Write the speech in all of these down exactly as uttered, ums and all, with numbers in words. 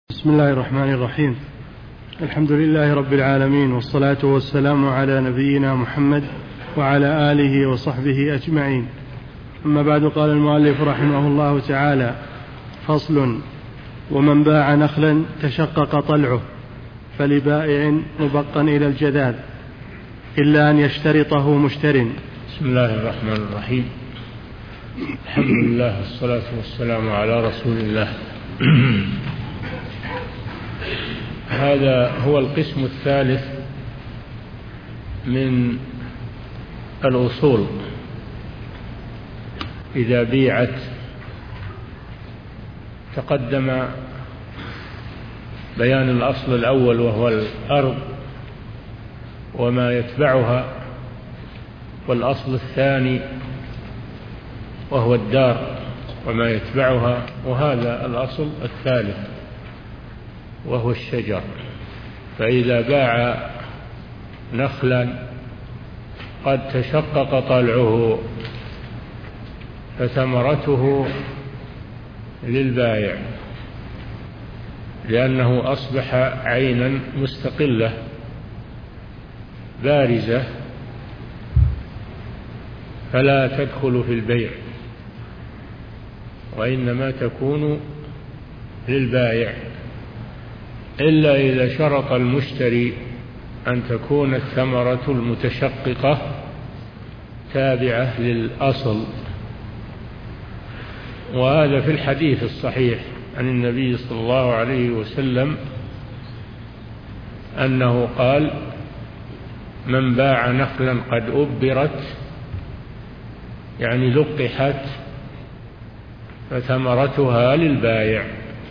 بسم الله الرحمن الرحيم. الحمد لله رب العالمين، والصلاة والسلام على نبينا محمد وعلى آله وصحبه أجمعين. أما بعد، قال المؤلف رحمه الله تعالى: فصل: ومن باع نخلا تشقق طلعه فلبائع مبقا إلى الجذاذ إلا أن يشترطه مشتر. بسم الله الرحمن الرحيم. الحمد لله والصلاة والسلام على رسول الله. هذا هو القسم الثالث من الأصول. إذا بيعت تقدم بيان الأصل الأول وهو الأرض وما يتبعها، والأصل الثاني وهو الدار وما يتبعها، وهذا الأصل الثالث وهو الشجر. فإذا باع نخلا قد تشقق طلعه فثمرته للبائع، لأنه أصبح عينا مستقلة بارزة فلا تدخل في البيع، وإنما تكون للبائع، إلا إذا شرط المشتري أن تكون الثمرة المتشققة تابعة للأصل. وهذا في الحديث الصحيح عن النبي صلى الله عليه وسلم أنه قال: من باع نخلا قد أبرت، يعني لقحت، فثمرتها للبائع،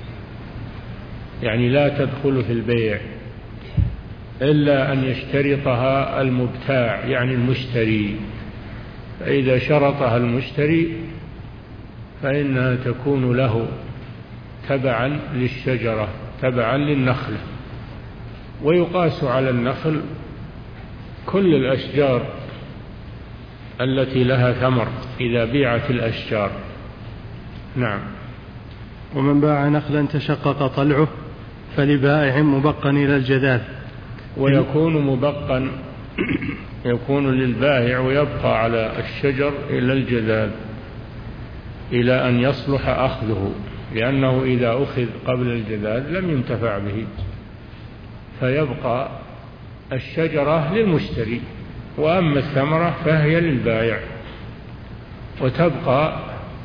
يعني لا تدخل في البيع إلا أن يشترطها المبتاع يعني المشتري. فإذا شرطها المشتري فإنها تكون له تبعا للشجرة، تبعا للنخلة. ويقاس على النخل كل الأشجار التي لها ثمر إذا بيعت الأشجار. نعم. ومن باع نخلا تشقق طلعه فلبائع مبقا إلى الجذاذ. ويكون مبقا يكون للبائع ويبقى على الشجر إلى الجذاذ، إلى أن يصلح أخذه، لأنه إذا أخذ قبل الجذاذ لم ينتفع به، فيبقى الشجرة للمشتري، وأما الثمرة فهي للبائع، وتبقى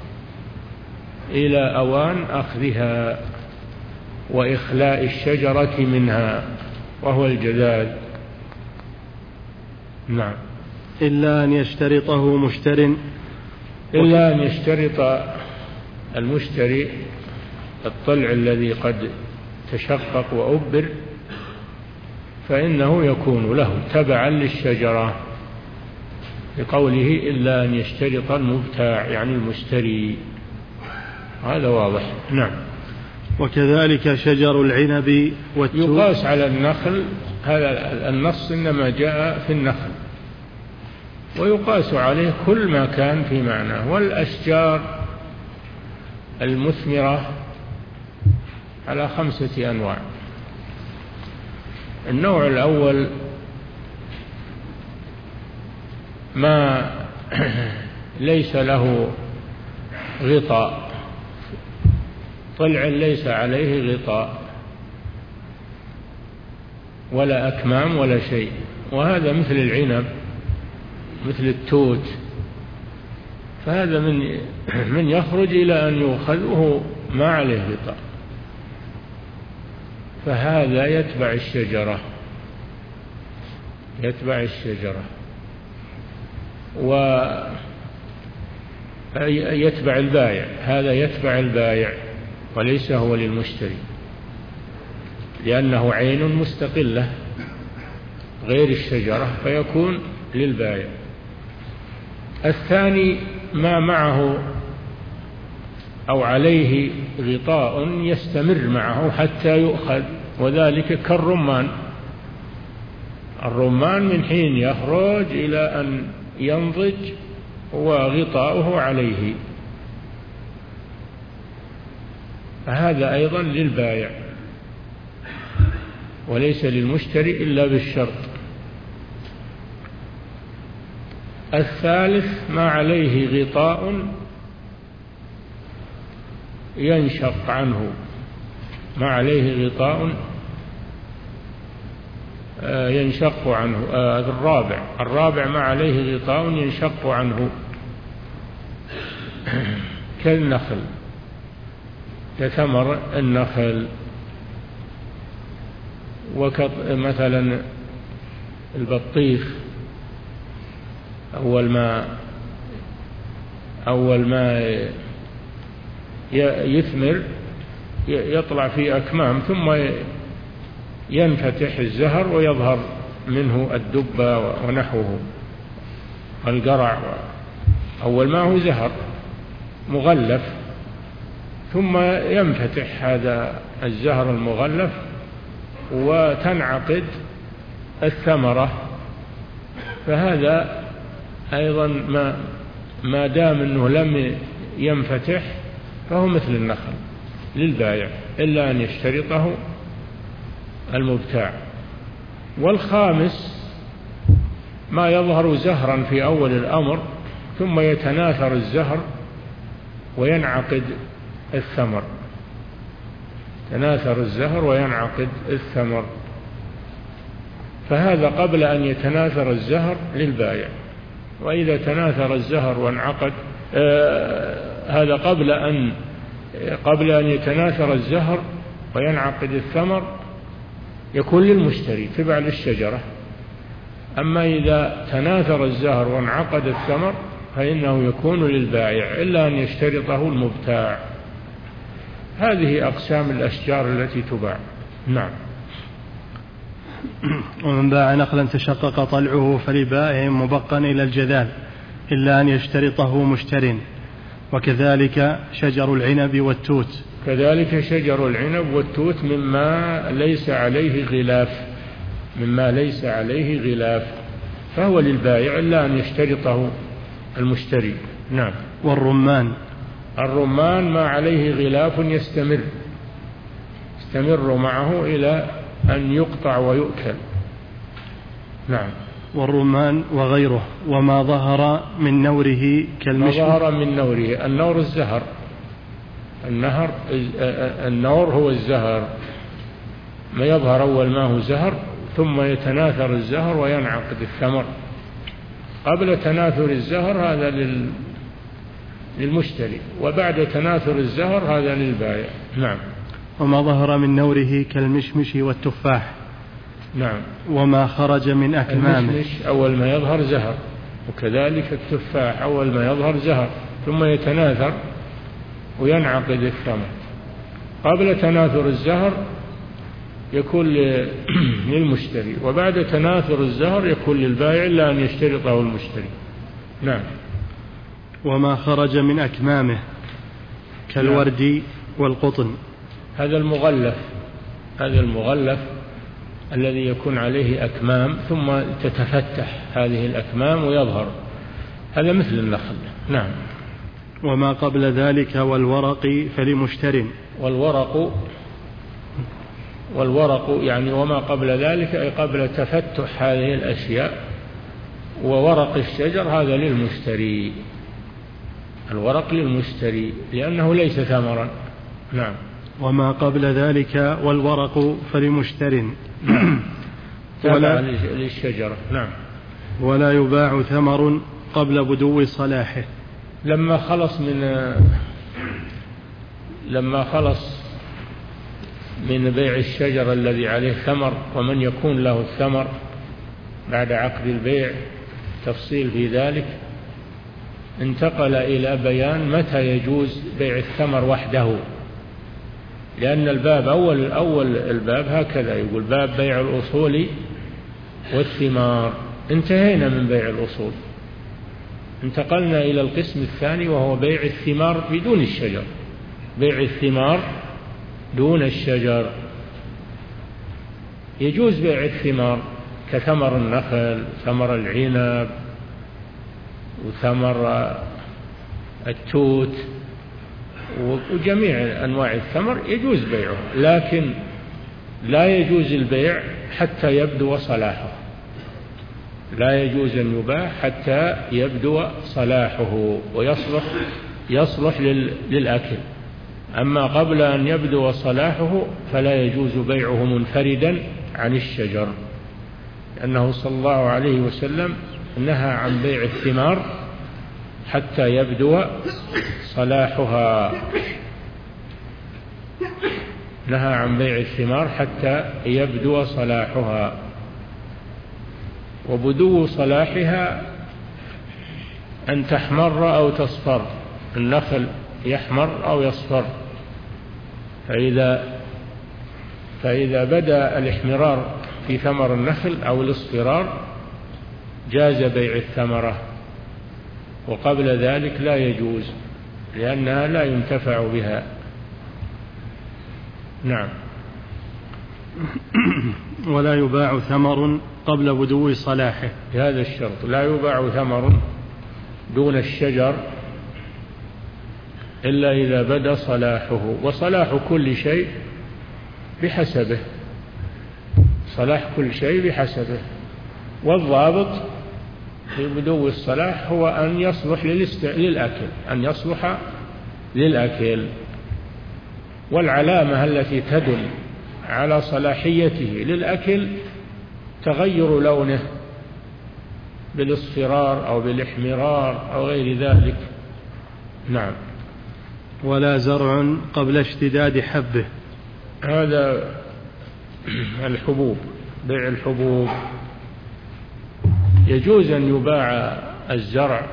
إلى أوان أخذها وإخلاء الشجرة منها وهو الجذاذ. نعم. إلا أن يشترطه مشتر إلا أن يشترط المشتري الطلع الذي قد تشقق وأبر، فإنه يكون له تبعا للشجرة، لقوله إلا أن يشترط المبتاع يعني المشتري. هذا واضح. نعم. وكذلك شجر العنب والتوت يقاس على النخل. هذا النص إنما جاء في النخل، ويقاس عليه كل ما كان في معناه. والأشجار المثمرة على خمسة أنواع. النوع الأول ما ليس له غطاء، طلع ليس عليه غطاء ولا أكمام ولا شيء، وهذا مثل العنب مثل التوت، فهذا من من يخرج إلى أن يؤخذ وهو ما عليه غطاء، فهذا يتبع الشجرة يتبع الشجرة ويتبع البائع. هذا يتبع البائع وليس هو للمشتري، لأنه عين مستقلة غير الشجرة، فيكون للبائع. الثاني ما معه أو عليه غطاء يستمر معه حتى يؤخذ، وذلك كالرمان. الرمان من حين يخرج إلى أن ينضج وغطاؤه عليه، فهذا أيضا للبائع. وليس للمشتري إلا بالشرط. الثالث ما عليه غطاء ينشق عنه، ما عليه غطاء ينشق عنه. الرابع الرابع ما عليه غطاء ينشق عنه كالنخل، كثمر النخل، ومثلا البطيخ أول ما أول ما يثمر يطلع في أكمام، ثم ينفتح الزهر ويظهر منه الدبة ونحوه القرع. أول ما هو زهر مغلف، ثم ينفتح هذا الزهر المغلف وتنعقد الثمرة. فهذا أيضا ما ما دام أنه لم ينفتح فهو مثل النخل للبائع إلا أن يشترطه المبتاع. والخامس ما يظهر زهرا في أول الأمر ثم يتناثر الزهر وينعقد الثمر، تناثر الزهر وينعقد الثمر، فهذا قبل أن يتناثر الزهر للبائع. وإذا تناثر الزهر وانعقد آه هذا قبل أن قبل أن يتناثر الزهر وينعقد الثمر يكون للمشتري تبع للشجرة. أما إذا تناثر الزهر وانعقد الثمر فإنه يكون للبائع إلا أن يشترطه المبتاع. هذه أقسام الأشجار التي تباع. نعم. ومن باع نخلا تشقق طلعه فلبائع مبقا إلى الجذاذ إلا أن يشترطه مشتر. وكذلك شجر العنب والتوت. كذلك شجر العنب والتوت مما ليس عليه غلاف، مما ليس عليه غلاف فهو للبائع إلا أن يشترطه المشتري. نعم. والرمان. الرمان ما عليه غلاف يستمر يستمر معه إلى أن يقطع ويؤكل. نعم. والرمان وغيره. وما ظهر من نوره كالمشمش. ما ظهر من نوره، النور الزهر، النهر النور هو الزهر، ما يظهر أول ما هو زهر ثم يتناثر الزهر وينعقد الثمر. قبل تناثر الزهر هذا للمشتري، وبعد تناثر الزهر هذا للبائع. نعم. وما ظهر من نوره كالمشمش والتفاح. نعم. وما خرج من أكمامه. المشمش أول ما يظهر زهر، وكذلك التفاح أول ما يظهر زهر ثم يتناثر وينعقد الثمر. قبل تناثر الزهر يكون للمشتري، وبعد تناثر الزهر يكون للبائع إلا أن يشترطه المشتري. نعم. وما خرج من أكمامه كالورد نعم. والقطن. هذا المغلف، هذا المغلف الذي يكون عليه أكمام ثم تتفتح هذه الأكمام ويظهر، هذا مثل النخل. نعم. وما قبل ذلك والورق فلمشتر. والورق والورق يعني وما قبل ذلك أي قبل تفتح هذه الأشياء. وورق الشجر هذا للمشتري، الورق للمشتري لأنه ليس ثمرا. نعم. وما قبل ذلك والورق فلمشتر. نعم. ولا للشجرة. نعم. ولا يباع ثمر قبل بدو صلاحه. لما خلص من لما خلص من بيع الشجر الذي عليه ثمر ومن يكون له الثمر بعد عقد البيع تفصيل في ذلك، انتقل إلى بيان متى يجوز بيع الثمر وحده. لأن الباب أول أول الباب هكذا يقول باب بيع الأصول والثمار، انتهينا من بيع الأصول، انتقلنا إلى القسم الثاني وهو بيع الثمار بدون الشجر، بيع الثمار دون الشجر. يجوز بيع الثمار كثمر النخل، ثمر العنب، وثمر التوت، وجميع أنواع الثمر يجوز بيعه، لكن لا يجوز البيع حتى يبدو صلاحه، لا يجوز أن يباع حتى يبدو صلاحه ويصلح يصلح للأكل. أما قبل أن يبدو صلاحه فلا يجوز بيعه منفردا عن الشجر، لأنه صلى الله عليه وسلم نهى عن بيع الثمار حتى يبدو صلاحها، نهى عن بيع الثمار حتى يبدو صلاحها. وبدو صلاحها أن تحمر أو تصفر، النخل يحمر أو يصفر، فإذا فإذا بدأ الاحمرار في ثمر النخل أو الاصفرار جاز بيع الثمرة، وقبل ذلك لا يجوز لأنها لا ينتفع بها. نعم. ولا يباع ثمر قبل بدو صلاحه، هذا الشرط، لا يباع ثمر دون الشجر إلا إذا بدا صلاحه، وصلاح كل شيء بحسبه، صلاح كل شيء بحسبه. والضابط في بدو الصلاح هو أن يصلح للأكل، أن يصلح للأكل. والعلامة التي تدل على صلاحيته للأكل تغير لونه بالاصفرار أو بالاحمرار أو غير ذلك. نعم. ولا زرع قبل اشتداد حبه، هذا الحبوب، بيع الحبوب. يجوز أن يباع الزرع،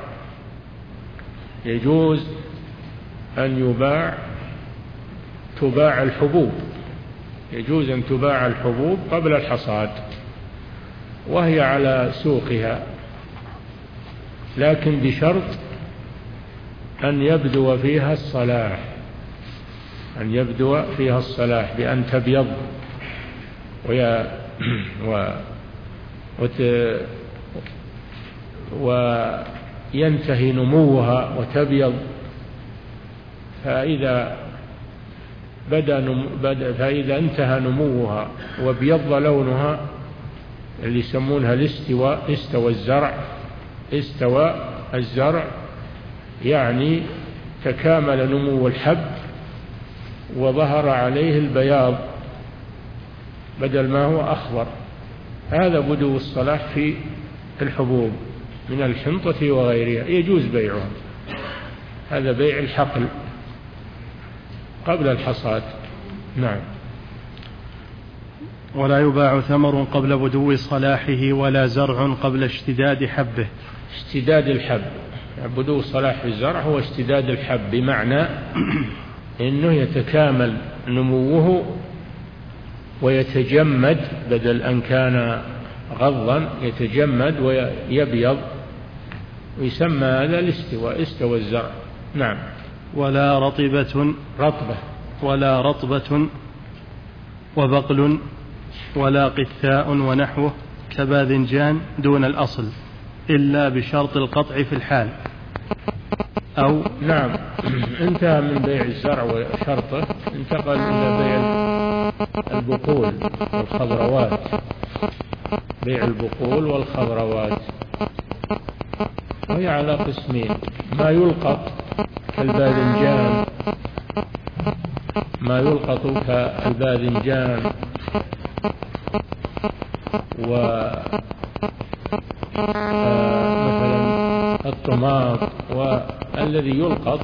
يجوز أن يباع تباع الحبوب، يجوز أن تباع الحبوب قبل الحصاد وهي على سوقها، لكن بشرط أن يبدو فيها الصلاح، أن يبدو فيها الصلاح بأن تبيض ويا و وت وينتهي نموها وتبيض. فإذا بدأ نم... بدأ فإذا انتهى نموها وبيض لونها اللي يسمونها الاستواء، استوى الزرع، استوى الزرع يعني تكامل نمو الحب وظهر عليه البياض بدل ما هو أخضر، هذا بدو الصلاح في الحبوب من الحنطة وغيرها، يجوز بيعها. هذا بيع الحقل قبل الحصاد. نعم. ولا يباع ثمر قبل بدو صلاحه ولا زرع قبل اشتداد حبه. اشتداد الحب، بدو صلاح الزرع هو اشتداد الحب، بمعنى أنه يتكامل نموه ويتجمد، بدل أن كان غضا يتجمد ويبيض، ويسمى هذا الاستواء، استوى الزرع. نعم. ولا رطبة رطبة ولا رطبة وبقل ولا قثاء ونحوه كباذنجان دون الأصل إلا بشرط القطع في الحال أو. نعم. انتهى من بيع الزرع وشرطه، انتقل إلى بيع البقول والخضروات، بيع البقول والخضروات، وهي على قسمين: ما يلقط كالباذنجان، ما يلقط كالباذنجان ومثلا الطماط، والذي يلقط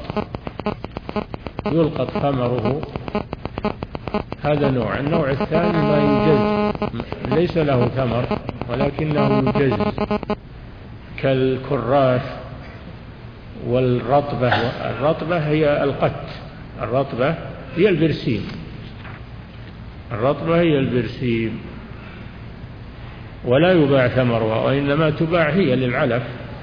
يلقط ثمره، هذا نوع. النوع الثاني ما يجز، ليس له ثمر ولكنه يجز، كالكراث والرطبة. الرطبة هي القت، الرطبة هي البرسيم، الرطبة هي البرسيم، ولا يباع ثمرها وإنما تباع هي للعلف،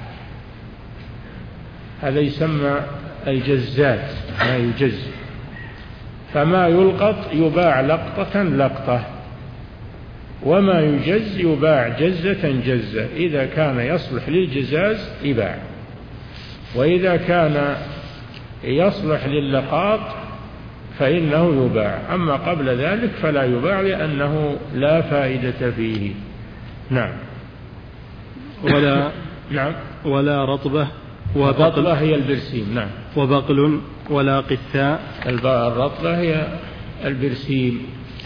هذا يسمى الجزات، ما يجز. فما يلقط يباع لقطة لقطة، وما يجز يباع جزة جزة. إذا كان يصلح للجزاز يباع، وإذا كان يصلح للقاط فإنه يباع، أما قبل ذلك فلا يباع لأنه لا فائدة فيه. نعم. ولا نعم. ولا رطبة الرطبة هي البرسيم. نعم. وبقل ولا قثاء. الرطبة هي البرسيم،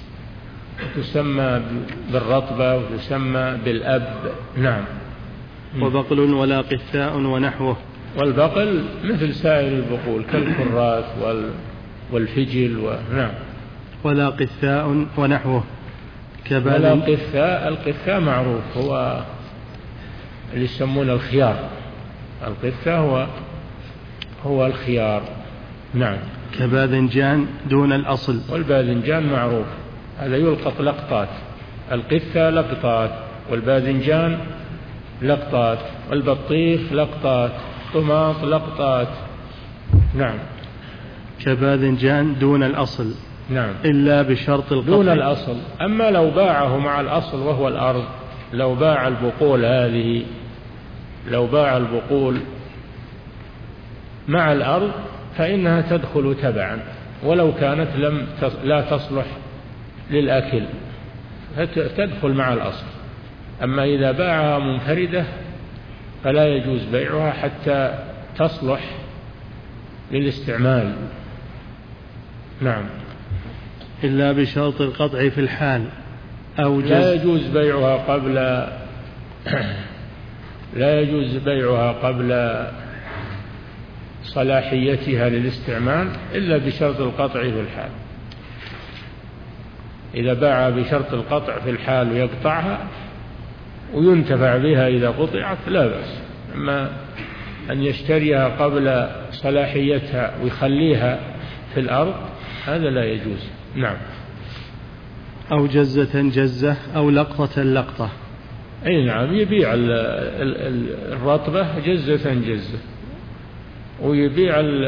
تسمى بالرطبة وتسمى بالأب. نعم. وبقل ولا قثاء ونحوه. والبقل مثل سائر البقول كالكراث والفجل و... نعم. ولا قثاء ونحوه. ولا قثاء. القثاء معروف، هو اللي يسمونه الخيار. القثاء هو هو الخيار. نعم. كباذنجان دون الأصل. والباذنجان معروف، هذا يلقط لقطات. القثاء لقطات، والباذنجان لقطات، والبطيخ لقطات، طماط لقطات. نعم. كباذنجان دون الأصل. نعم. إلا بشرط القطع. دون الأصل. أما لو باعه مع الأصل وهو الأرض، لو باع البقول هذه لو باع البقول مع الأرض فإنها تدخل تبعا، ولو كانت لم لا تصلح للأكل تدخل مع الأصل. أما إذا باعها منفردة فلا يجوز بيعها حتى تصلح للاستعمال. نعم. إلا بشرط القطع في الحال أو جز. لا يجوز بيعها قبل لا يجوز بيعها قبل صلاحيتها للاستعمال إلا بشرط القطع في الحال. إذا باع بشرط القطع في الحال ويقطعها وينتفع بها إذا قطعت لا بأس. أما أن يشتريها قبل صلاحيتها ويخليها في الأرض هذا لا يجوز. نعم. أو جزة جزة أو لقطة لقطة. أي نعم. يبيع الرطبة جزة جزة، ويبيع ال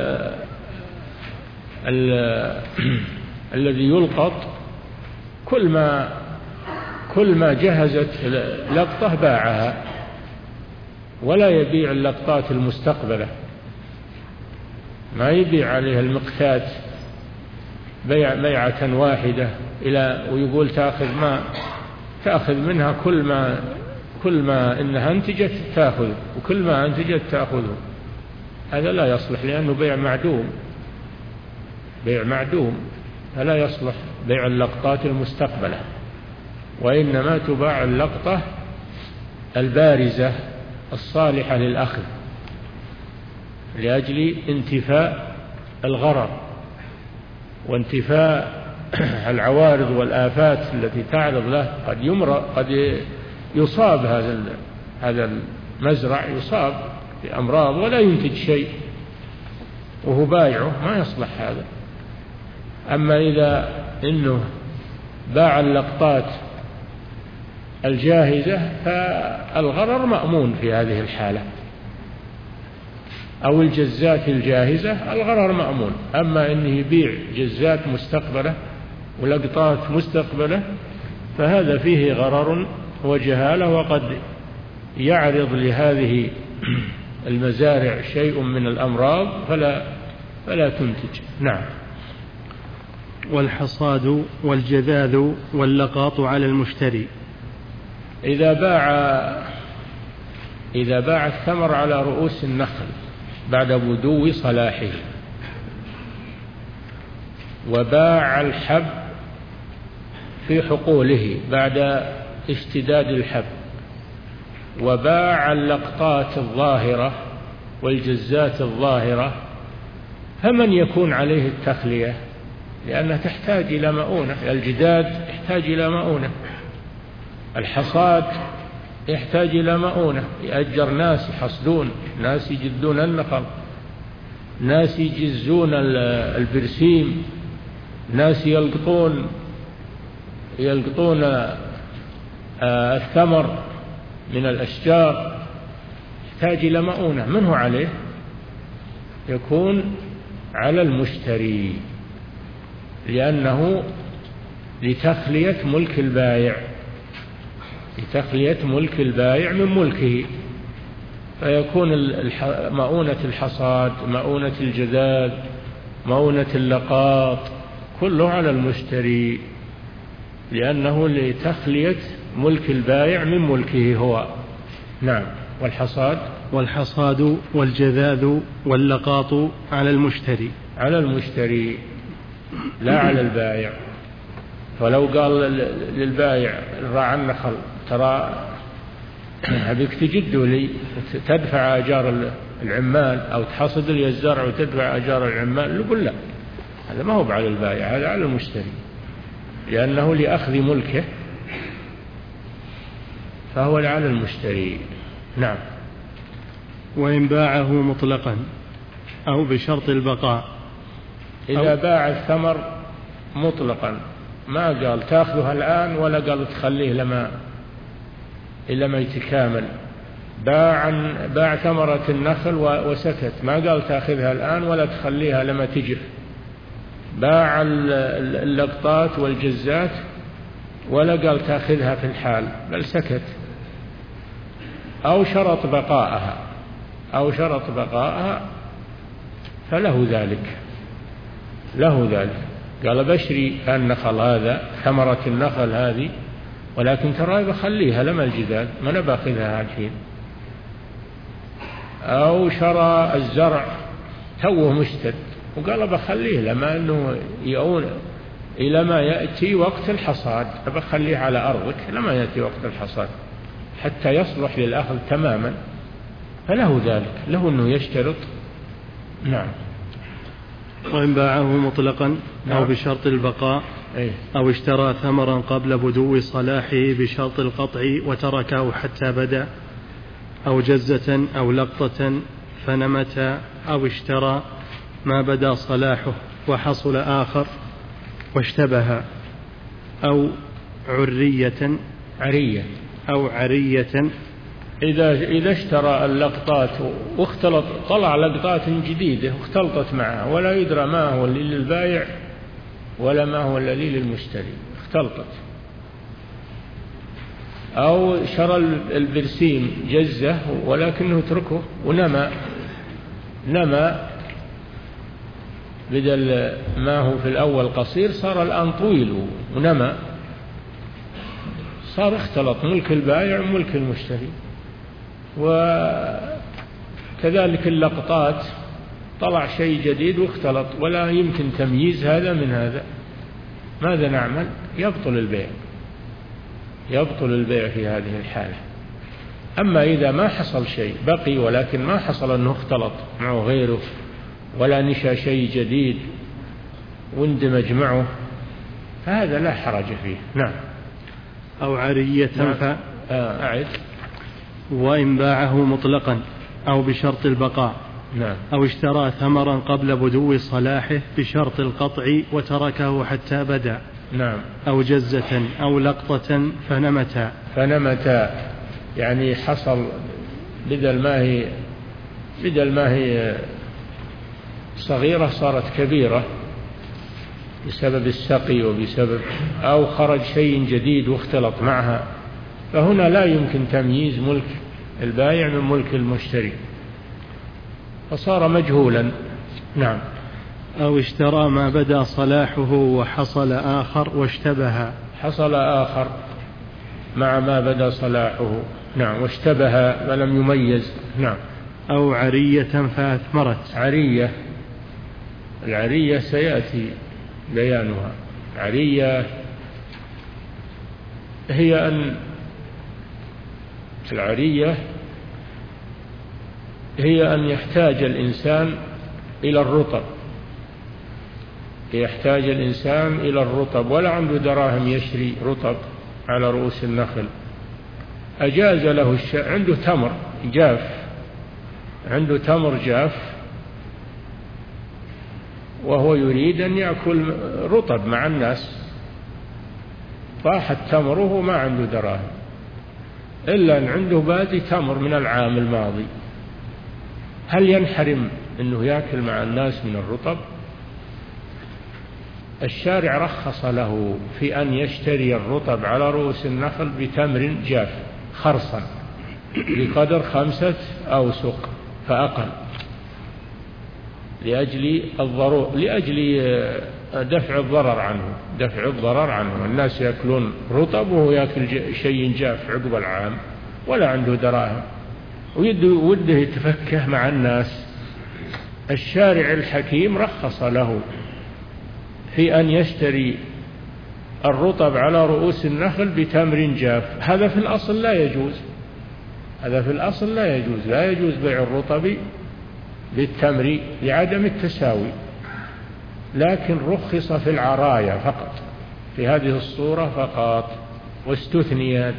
ال الذي يلقط كل ما كل ما جهزت لقطة باعها، ولا يبيع اللقطات المستقبلة، ما يبيع عليها المقتات بيع بيعة واحدة إلى ويقول تأخذ ما تأخذ منها كل ما كل ما إنها أنتجت تأخذ، وكل ما أنتجت تأخذه. هذا لا يصلح لأنه بيع معدوم بيع معدوم فلا يصلح بيع اللقطات المستقبلة، وإنما تباع اللقطة البارزة الصالحة للأخذ لأجل انتفاء الغرر وانتفاء العوارض والآفات التي تعرض له. قد يمرض، قد يصاب هذا هذا المزرع يصاب بأمراض ولا ينتج شيء وهو بايعه، ما يصلح هذا. أما إذا إنه باع اللقطات الجاهزة فالغرر مأمون في هذه الحالة، أو الجزات الجاهزة الغرر مأمون. أما إنه يبيع جزات مستقبلة ولقطات مستقبلة فهذا فيه غرر وجهالة، وقد يعرض لهذه المزارع شيء من الأمراض فلا فلا تنتج. نعم. والحصاد والجذاذ واللقاط على المشتري. إذا باع إذا باع الثمر على رؤوس النخل بعد بدو صلاحه، وباع الحب في حقوله بعد اشتداد الحب، وباع اللقطات الظاهرة والجزات الظاهرة، فمن يكون عليه التخلية؟ لأنها تحتاج إلى مؤونة. الجداد يحتاج إلى مؤونة، الحصاد يحتاج إلى مؤونة، يأجر ناس يحصدون، ناس يجدون النخل، ناس يجزون البرسيم، ناس يلقطون يلقطون الثمر من الأشجار، يحتاج إلى مؤونة. من هو عليه؟ يكون على المشتري، لأنه لتخلية ملك البائع لتخلية ملك البائع من ملكه، فيكون مؤونة الحصاد، مؤونة الجذاذ، مؤونة اللقاط، كله على المشتري، لأنه لتخلية ملك البائع من ملكه هو. نعم. والحصاد والحصاد والجذاذ واللقاط على المشتري على المشتري لا على البائع. فلو قال للبائع راعي النخل ترى أبيك تجده لي تدفع أجار العمال، أو تحصد لي الزرع وتدفع أجار العمال، يقول لا، هذا ما هو على البائع، هذا على المشتري، لأنه لأخذ ملكه فهو على المشتري. نعم. وإن باعه مطلقا أو بشرط البقاء. إذا باع الثمر مطلقا ما قال تأخذها الآن ولا قال تخليه لما إلا ما يتكامل، باع باع ثمرة النخل وسكت، ما قال تأخذها الآن ولا تخليها لما تجف. باع اللقطات والجزات ولا قال تأخذها في الحال، بل سكت. أو شرط بقاءها أو شرط بقاءها فله ذلك له ذلك قال بشري النخل هذا، ثمرة النخل هذه، ولكن ترى بخليها لما الجدال، ما أنا باخذها الحين. أو شرى الزرع توه مشتد وقال بخليه لما أنه يؤون إلى ما يأتي وقت الحصاد، بخليه على أرضك لما يأتي وقت الحصاد حتى يصلح للأخذ تماما، فله ذلك، له أنه يشترط. نعم. وإن باعه مطلقا أو بشرط البقاء أو اشترى ثمرا قبل بدو صلاحه بشرط القطع وتركه حتى بدا، أو جزة أو لقطة فنمت، أو اشترى ما بدا صلاحه وحصل آخر واشتبه، أو عرية عرية أو عرية إذا إذا اشترى اللقطات واختلط، طلع لقطات جديدة واختلطت معه ولا يدرى ما هو اللي للبائع ولا ما هو الذي للمشتري، اختلطت. أو شرى البرسيم جزة ولكنه اتركه ونمى نمى بدل ما هو في الأول قصير صار الآن طويل ونمى، صار اختلط ملك البائع وملك المشتري. وكذلك اللقطات طلع شيء جديد واختلط ولا يمكن تمييز هذا من هذا، ماذا نعمل؟ يبطل البيع يبطل البيع في هذه الحالة. أما إذا ما حصل شيء بقي ولكن ما حصل أنه اختلط معه غيره ولا نشأ شيء جديد واندمج معه، فهذا لا حرج فيه. نعم. أو عرية. نعم. ف... أعد. وإن باعه مطلقا أو بشرط البقاء. نعم. أو اشترى ثمرا قبل بدو صلاحه بشرط القطع وتركه حتى بدا. نعم. أو جزة أو لقطة فنمتا فنمتا يعني حصل بدل ما هي بدل ما هي صغيرة صارت كبيرة بسبب السقي وبسبب أو خرج شيء جديد واختلط معها، فهنا لا يمكن تمييز ملك البائع من ملك المشتري فصار مجهولا. نعم. أو اشترى ما بدا صلاحه وحصل آخر واشتبه. حصل آخر مع ما بدا صلاحه. نعم. واشتبه ولم يميز. نعم. أو عرية فأثمرت. عرية العرية سيأتي بيانها. عرية هي أن العرية هي أن يحتاج الإنسان إلى الرطب يحتاج الإنسان إلى الرطب ولا عنده دراهم يشري رطب على رؤوس النخل، أجاز له الش... عنده تمر جاف عنده تمر جاف وهو يريد أن يأكل رطب مع الناس، طاحت تمره ما عنده دراهم إلا أن عنده بادي تمر من العام الماضي، هل ينحرم أنه يأكل مع الناس من الرطب؟ الشارع رخص له في أن يشتري الرطب على رؤوس النخل بتمر جاف خرصا بقدر خمسة أوسق فأقل، لأجل الضرورة لأجل دفع الضرر عنه دفع الضرر عنه الناس يأكلون رطب وهو يأكل شيء جاف عقب العام ولا عنده دراهم ويده يتفكه مع الناس. الشارع الحكيم رخص له في أن يشتري الرطب على رؤوس النخل بتمر جاف. هذا في الأصل لا يجوز هذا في الأصل لا يجوز لا يجوز بيع الرطب بالتمر لعدم التساوي، لكن رخص في العرايا فقط في هذه الصورة فقط، واستثنيت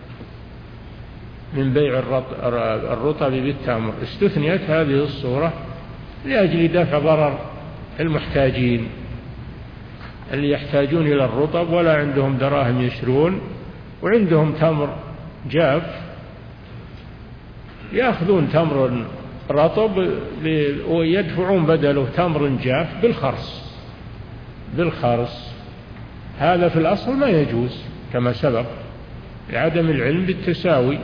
من بيع الرطب بالتمر استثنيت هذه الصورة لأجل دفع ضرر المحتاجين اللي يحتاجون إلى الرطب ولا عندهم دراهم يشترون وعندهم تمر جاف، يأخذون تمر رطب ويدفعون بدله تمر جاف بالخرص بالخرص. هذا في الأصل ما يجوز كما سبق لعدم العلم بالتساوي،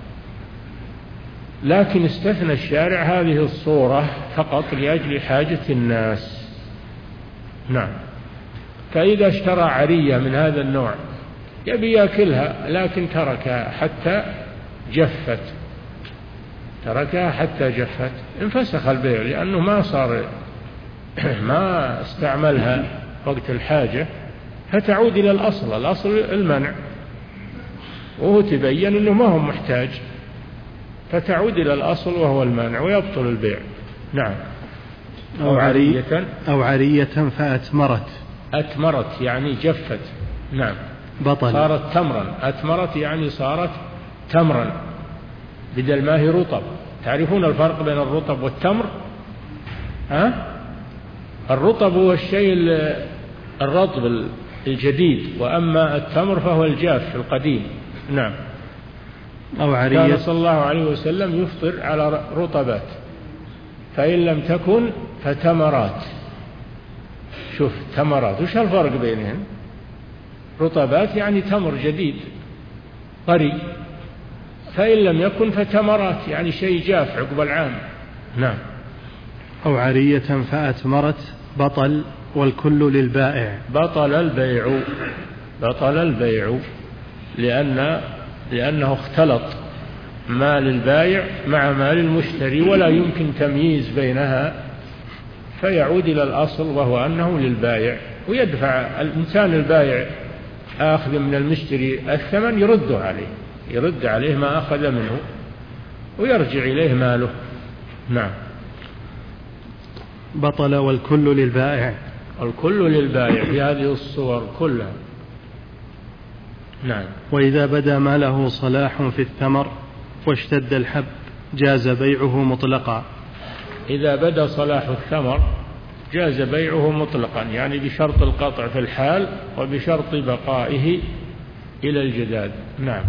لكن استثنى الشارع هذه الصورة فقط لأجل حاجة الناس. نعم. فإذا اشترى عرية من هذا النوع يبي يأكلها لكن تركها حتى جفت تركها حتى جفت انفسخ البيع، لأنه ما صار ما استعملها وقت الحاجة، فتعود إلى الأصل الأصل المنع، وهو تبين أنه ما هو محتاج فتعود إلى الأصل وهو المنع ويبطل البيع. نعم. أو عرية أو عرية فأتمرت أتمرت يعني جفت. نعم. بطل صارت تمرا. أتمرت يعني صارت تمرا بدل ما هي رطب. تعرفون الفرق بين الرطب والتمر؟ ها؟ الرطب هو الشيء الرطب الجديد، وأما التمر فهو الجاف القديم. نعم. أو عرية. كان صلى الله عليه وسلم يفطر على رطبات، فإن لم تكن فتمرات. شوف تمرات وش الفرق بينهم؟ رطبات يعني تمر جديد طري، فإن لم يكن فتمرات يعني شيء جاف عقب العام. نعم. أو عرية فأتمرت بطل والكل للبائع. بطل البيع بطل البيع لأن لأنه اختلط مال البائع مع مال المشتري ولا يمكن تمييز بينها، فيعود إلى الأصل وهو أنه للبائع، ويدفع الإنسان البائع آخذ من المشتري الثمن يرده عليه يرد عليه ما أخذ منه ويرجع إليه ماله. نعم. بطل والكل للبائع. الكل للبائع في هذه الصور كلها. نعم. وإذا بدا ما له صلاح في الثمر واشتد الحب جاز بيعه مطلقا. إذا بدا صلاح الثمر جاز بيعه مطلقا، يعني بشرط القطع في الحال وبشرط بقائه إلى الجداد. نعم.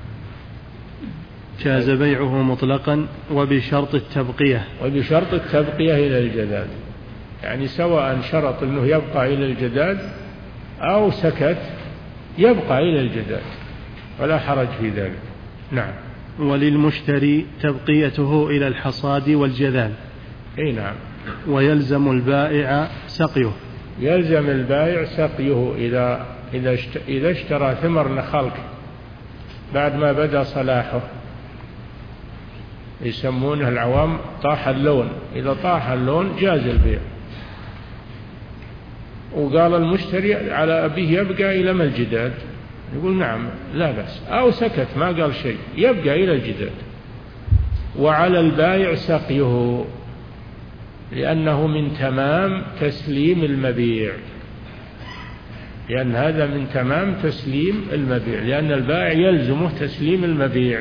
جاز بيعه مطلقا وبشرط التبقية وبشرط التبقية إلى الجداد، يعني سواء شرط أنه يبقى إلى الجداد أو سكت يبقى إلى الجداد ولا حرج في ذلك. نعم. وللمشتري تبقيته إلى الحصاد والجذال. أي نعم. ويلزم البائع سقيه. يلزم البائع سقيه إذا إذا إذا اشترى ثمر نخل بعد ما بدأ صلاحه، يسمونه العوام طاح اللون، إذا طاح اللون جاز البيع. وقال المشتري على أبيه يبقى إلى ما الجداد، يقول نعم لا بأس، أو سكت ما قال شيء يبقى إلى الجداد. وعلى البائع سقيه لأنه من تمام تسليم المبيع، لأن هذا من تمام تسليم المبيع، لأن البائع يلزمه تسليم المبيع،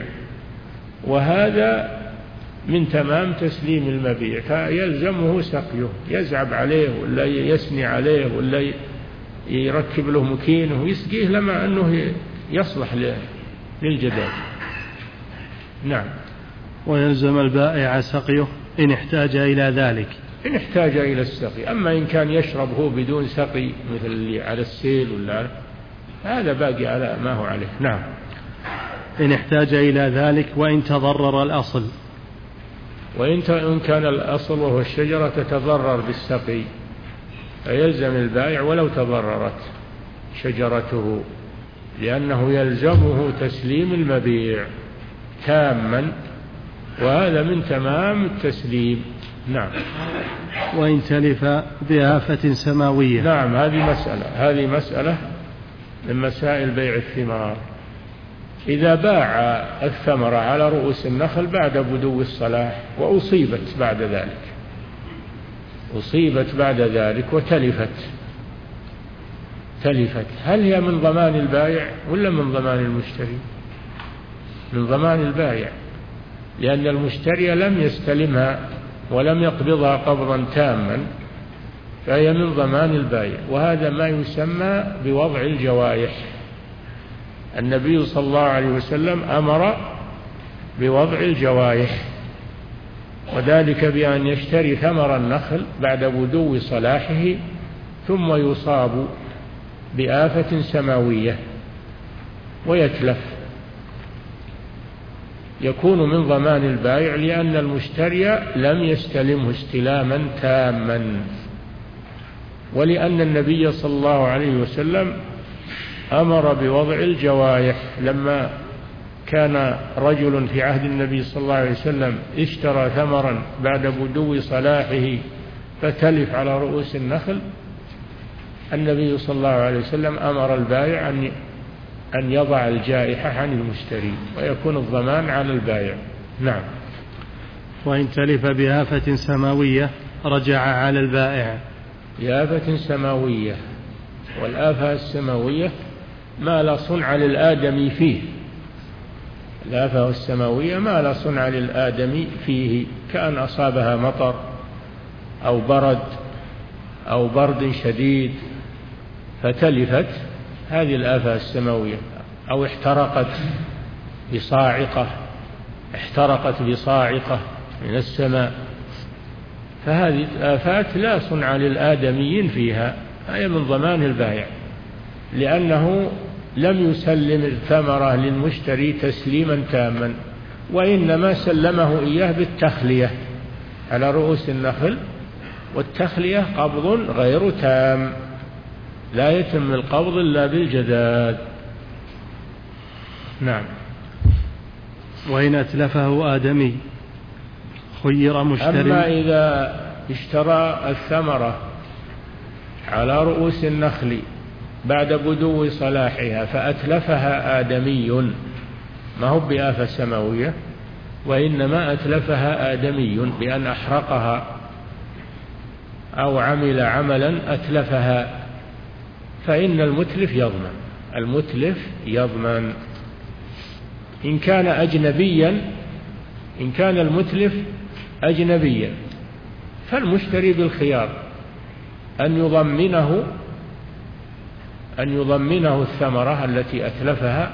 وهذا من تمام تسليم المبيع، فيلزمه سقيه، يزعب عليه ولا يسني عليه ولا يركب له مكينه ويسقيه لما أنه يصلح للجداد. نعم. ويلزم البائع سقيه إن احتاج إلى ذلك. إن احتاج إلى السقي، أما إن كان يشرب هو بدون سقي مثل اللي على السيل ولا هذا باقي على ما هو عليه. نعم. إن احتاج إلى ذلك وإن تضرر الأصل. وإن كان الأصل وهو الشجرة تتضرر بالسقي، فيلزم البائع ولو تضررت شجرته، لأنه يلزمه تسليم المبيع تاما، وهذا من تمام التسليم. نعم. وإن تلف بآفة سماوية. نعم، هذه مسألة هذه مسألة من مسائل بيع الثمار. إذا باع الثمرة على رؤوس النخل بعد بدو الصلاح وأصيبت بعد ذلك أصيبت بعد ذلك وتلفت تلفت هل هي من ضمان البائع ولا من ضمان المشتري؟ من ضمان البائع، لأن المشتري لم يستلمها ولم يقبضها قبضا تاما، فهي من ضمان البائع. وهذا ما يسمى بوضع الجوائح. النبي صلى الله عليه وسلم أمر بوضع الجوائح، وذلك بأن يشتري ثمر النخل بعد بدو صلاحه ثم يصاب بآفة سماوية ويتلف، يكون من ضمان البائع، لأن المشتري لم يستلمه استلاما تاما، ولأن النبي صلى الله عليه وسلم أمر بوضع الجوائح. لما كان رجل في عهد النبي صلى الله عليه وسلم اشترى ثمرا بعد بدو صلاحه فتلف على رؤوس النخل، النبي صلى الله عليه وسلم أمر البائع أن أن يضع الجائحة عن المشتري ويكون الضمان على البائع. نعم. وإن تلف بآفة سماوية رجع على البائع. بآفة سماوية، والآفة السماوية ما لا صنع للآدمي فيه. الآفة السماوية ما لا صنع للآدمي فيه، كأن أصابها مطر أو برد أو برد شديد فتلفت، هذه الآفة السماوية. أو احترقت بصاعقة احترقت بصاعقة من السماء، فهذه الآفات لا صنع للآدميين فيها، هي من ضمان البائع، لأنه لم يسلم الثمرة للمشتري تسليما تاما، وإنما سلمه إياه بالتخلية على رؤوس النخل، والتخلية قبض غير تام، لا يتم القبض إلا بالجداد. نعم. وإن أتلفه آدمي خير مشتري. أما إذا اشترى الثمرة على رؤوس النخل بعد بدو صلاحها فأتلفها آدمي، ما هو بآفة سماوية، وإنما أتلفها آدمي بأن أحرقها أو عمل عملا أتلفها، فإن المتلف يضمن المتلف يضمن إن كان أجنبيا. إن كان المتلف أجنبيا فالمشتري بالخيار أن يضمنه أن يضمنه الثمرة التي أتلفها،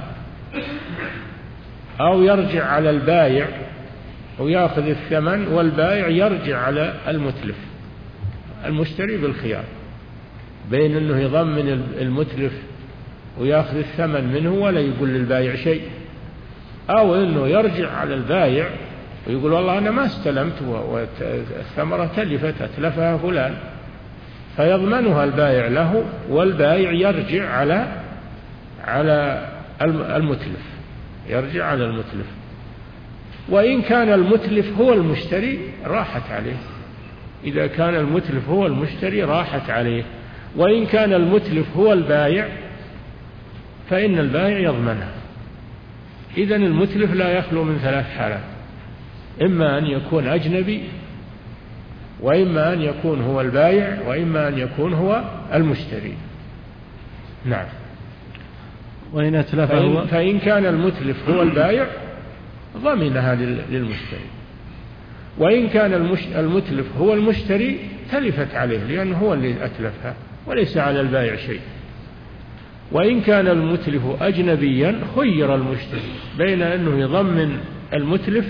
أو يرجع على البائع ويأخذ الثمن، والبائع يرجع على المتلف. المشتري بالخيار بين أنه يضمن المتلف ويأخذ الثمن منه ولا يقول للبائع شيء، أو أنه يرجع على البائع ويقول والله أنا ما استلمت والثمرة تلفت أتلفها فلان، فيضمنها البائع له، والبائع يرجع على على المتلف يرجع على المتلف. وإن كان المتلف هو المشتري راحت عليه، إذا كان المتلف هو المشتري راحت عليه. وإن كان المتلف هو البائع فإن البائع يضمنها. إذن المتلف لا يخلو من ثلاث حالات: إما أن يكون أجنبي، وإما أن يكون هو البائع، وإما أن يكون هو المشتري. نعم. وإن أتلفه فإن, فإن كان المتلف هو البائع ضمنها للمشتري، وإن كان المتلف هو المشتري تلفت عليه لأنه هو اللي أتلفها وليس على البائع شيء. وإن كان المتلف أجنبيا خير المشتري بين أنه يضمن المتلف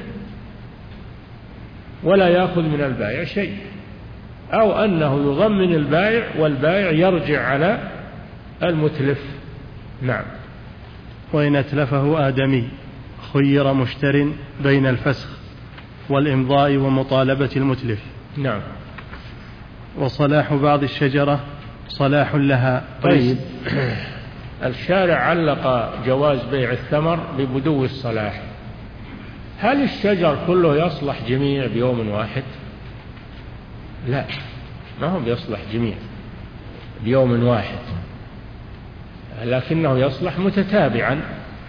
ولا يأخذ من البائع شيء، أو أنه يضمن البائع والبائع يرجع على المتلف. نعم. وإن أتلفه آدمي خير مشتر بين الفسخ والإمضاء ومطالبة المتلف. نعم. وصلاح بعض الشجرة صلاح لها. طيب الشارع علق جواز بيع الثمر ببدو الصلاح، هل الشجر كله يصلح جميع بيوم واحد؟ لا، ما هو يصلح جميع بيوم واحد، لكنه يصلح متتابعا.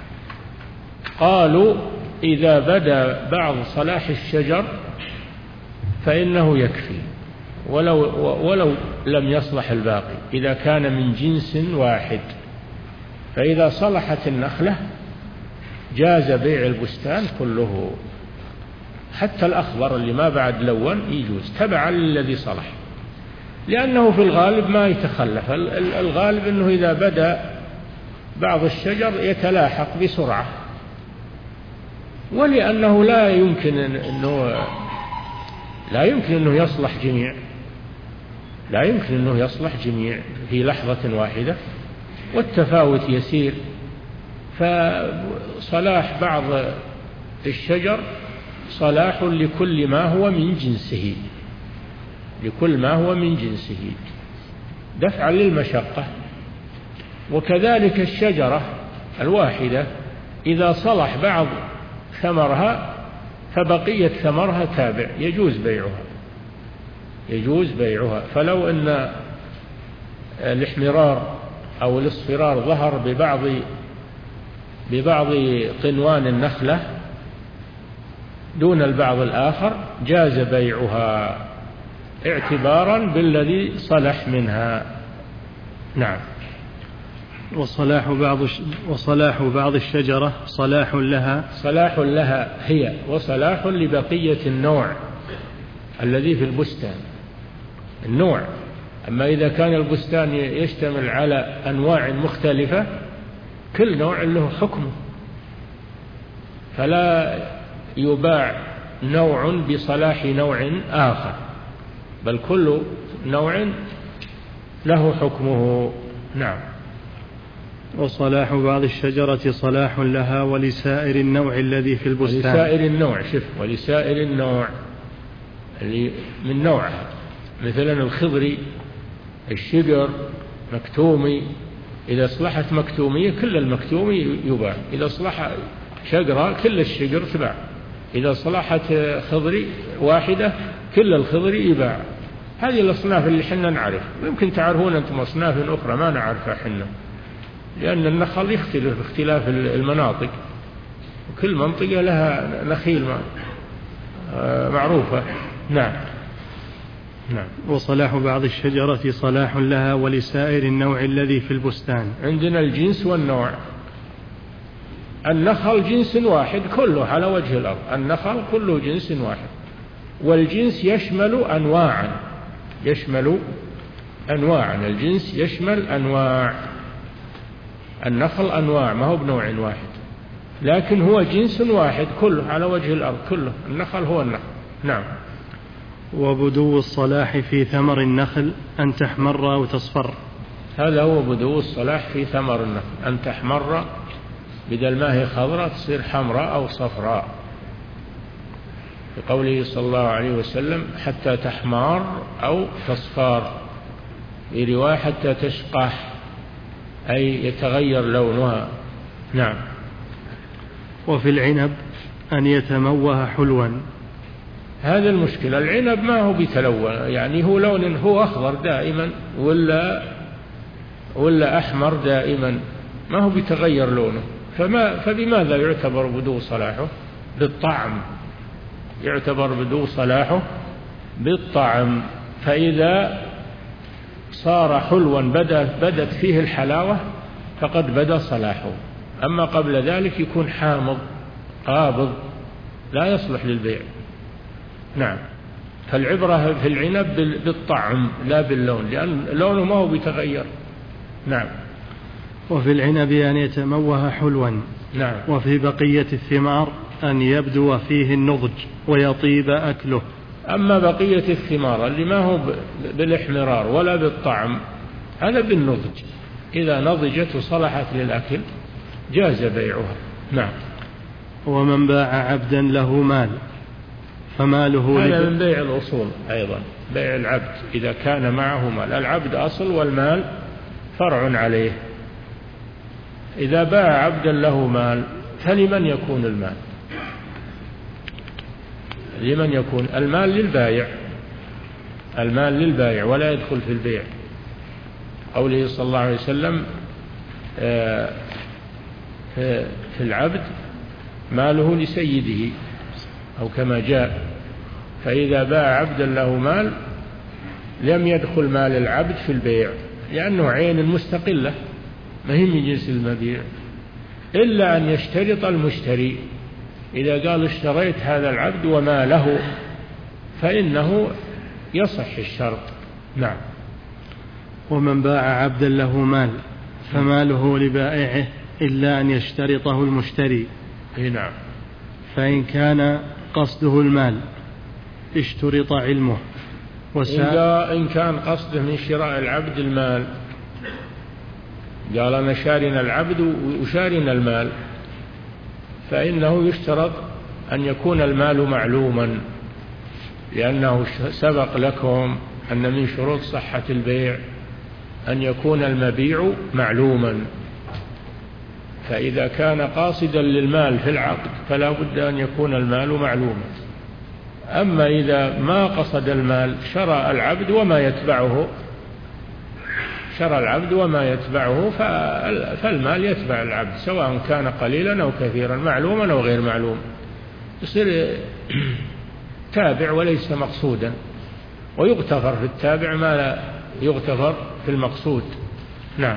قالوا إذا بدا بعض صلاح الشجر فإنه يكفي ولو, ولو لم يصلح الباقي إذا كان من جنس واحد. فإذا صلحت النخلة جاز بيع البستان كله، حتى الأخضر اللي ما بعد لون يجوز تبعا للذي صلح، لأنه في الغالب ما يتخلف. الغالب أنه إذا بدأ بعض الشجر يتلاحق بسرعة، ولأنه لا يمكن أنه لا يمكن أنه يصلح جميع لا يمكن أنه يصلح جميع في لحظة واحدة، والتفاوت يسير. فصلاح بعض الشجر صلاح لكل ما هو من جنسه لكل ما هو من جنسه دفعا للمشقة. وكذلك الشجرة الواحدة إذا صلح بعض ثمرها فبقية ثمرها تابع يجوز بيعها يجوز بيعها. فلو أن الاحمرار أو الاصفرار ظهر ببعض ببعض قنوان النخلة دون البعض الآخر جاز بيعها اعتبارا بالذي صلح منها. نعم. وصلاح بعض وصلاح بعض الشجرة صلاح لها صلاح لها هي وصلاح لبقية النوع الذي في البستان النوع. أما إذا كان البستان يشتمل على أنواع مختلفة كل نوع له حكمه، فلا يباع نوع بصلاح نوع آخر، بل كل نوع له حكمه. نعم. وصلاح بعض الشجرة صلاح لها ولسائر النوع الذي في البستان. ولسائر النوع شف ولسائر النوع اللي من نوعها، مثلا الخضري الشجر مكتومي، إذا أصلحت مكتومية كل المكتومي يباع، إذا أصلح شجرة كل الشجر تباع، إذا صلحت خضري واحدة كل الخضري يباع. هذه الأصناف اللي حنا نعرف، يمكن تعرفون أنتم أصناف أخرى ما نعرفها حنا، لأن النخل يختلف باختلاف المناطق، وكل منطقة لها نخيل معروفة. نعم. نعم. وصلاح بعض الشجرة صلاح لها ولسائر النوع الذي في البستان. عندنا الجنس والنوع. النخل جنس واحد كله على وجه الأرض، النخل كله جنس واحد، والجنس يشمل أنواعا يشمل أنواعا الجنس يشمل أنواع. النخل أنواع ما هو بنوع واحد، لكن هو جنس واحد كله على وجه الأرض كله، النخل هو النخل. نعم. وبدو الصلاح في ثمر النخل أن تحمر أو تصفر. هذا هو بدو الصلاح في ثمر النخل، أن تحمر بدل ما هي خضراء تصير حمراء أو صفراء، بقوله صلى الله عليه وسلم حتى تحمار أو تصفار، في رواية حتى تشقح أي يتغير لونها. نعم. وفي العنب أن يتموه حلوا. هذا المشكلة، العنب ما هو بيتلون، يعني هو لون هو أخضر دائما ولا ولا أحمر دائما، ما هو بيتغير لونه، فما فبماذا يعتبر بدو صلاحه؟ بالطعم، يعتبر بدو صلاحه بالطعم. فإذا صار حلوا بدأت بدت فيه الحلاوة فقد بدا صلاحه، أما قبل ذلك يكون حامض قابض لا يصلح للبيع. نعم. فالعبرة في العنب بالطعم لا باللون، لأن لونه ما هو بيتغير. نعم. وفي العنب أن يتموه حلوا. نعم. وفي بقية الثمار أن يبدو فيه النضج ويطيب أكله. أما بقية الثمار اللي ما هو بالاحمرار ولا بالطعم هذا بالنضج، إذا نضجت وصلحت للأكل جاز بيعها. نعم. ومن باع عبدا له مال فماله هذا من بيع الأصول أيضا، بيع العبد إذا كان معه مال. العبد أصل والمال فرع عليه. إذا باع عبدا له مال فلمن يكون المال؟ لمن يكون المال؟ للبائع، المال للبائع ولا يدخل في البيع. قوله صلى الله عليه وسلم في العبد ماله لسيده، أو كما جاء. فإذا باع عبدا له مال لم يدخل مال العبد في البيع، لأنه عين مستقلة ما هي من جنس المبيع، إلا أن يشترط المشتري. إذا قال اشتريت هذا العبد وما له فإنه يصح الشرط. نعم. ومن باع عبدا له مال فماله لبائعه إلا أن يشترطه المشتري. نعم. فإن كان قصده المال اشترط علمه. إذا إن كان قصده من شراء العبد المال، قال أنا شارنا العبد وشارنا المال، فإنه يشترط أن يكون المال معلوما، لأنه سبق لكم أن من شروط صحة البيع أن يكون المبيع معلوما. فإذا كان قاصدا للمال في العقد فلا بد أن يكون المال معلوما. أما إذا ما قصد المال، شرى العبد وما يتبعه، شرى العبد وما يتبعه فالمال يتبع العبد سواء كان قليلا أو كثيرا، معلوما أو غير معلوم، يصير تابع وليس مقصودا، ويغتفر في التابع ما لا يغتفر في المقصود. نعم.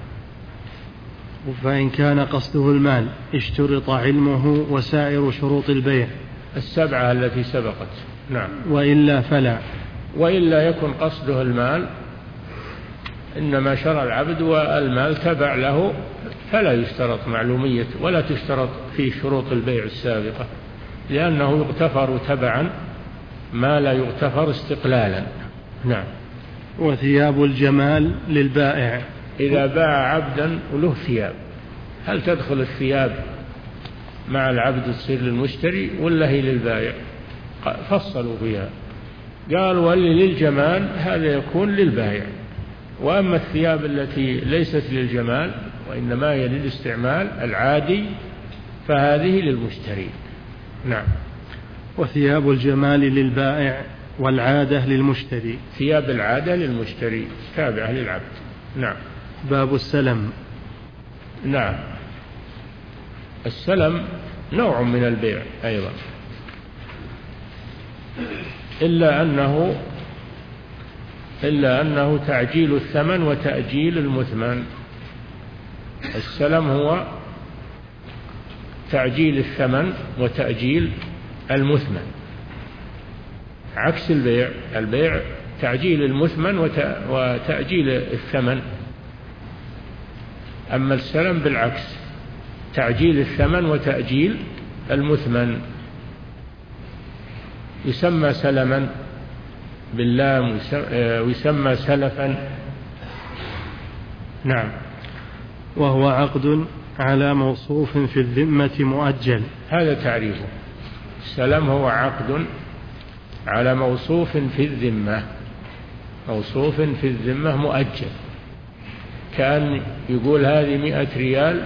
فإن كان قصده المال اشترط علمه وسائر شروط البيع السبعة التي سبقت. نعم. وإلا فلا. وإلا يكن قصده المال، إنما شرى العبد والمال تبع له، فلا يشترط معلومية ولا تشترط في شروط البيع السابقة، لأنه يغتفر تبعا ما لا يغتفر استقلالا. نعم. وثياب الجمال للبائع. إذا باع عبدا وله ثياب، هل تدخل الثياب مع العبد تصير للمشتري ولا هي للبائع؟ فصلوا فيها، قالوا واللي للجمال هذا يكون للبائع، وأما الثياب التي ليست للجمال وإنما هي للاستعمال العادي فهذه للمشتري. نعم. وثياب الجمال للبائع والعادة للمشتري. ثياب العادة للمشتري تابعة للعبد. نعم. باب السلم. نعم. السلم نوع من البيع أيضا، إلا أنه إلا أنه تعجيل الثمن وتأجيل المثمن. السلم هو تعجيل الثمن وتأجيل المثمن، عكس البيع. البيع تعجيل المثمن وتأجيل الثمن، أما السلم بالعكس، تعجيل الثمن وتأجيل المثمن. يسمى سلما باللام ويسمى سلفا. نعم. وهو عقد على موصوف في الذمة مؤجل. هذا تعريفه. السلم هو عقد على موصوف في الذمة، موصوف في الذمة مؤجل، كان يقول هذه مئة ريال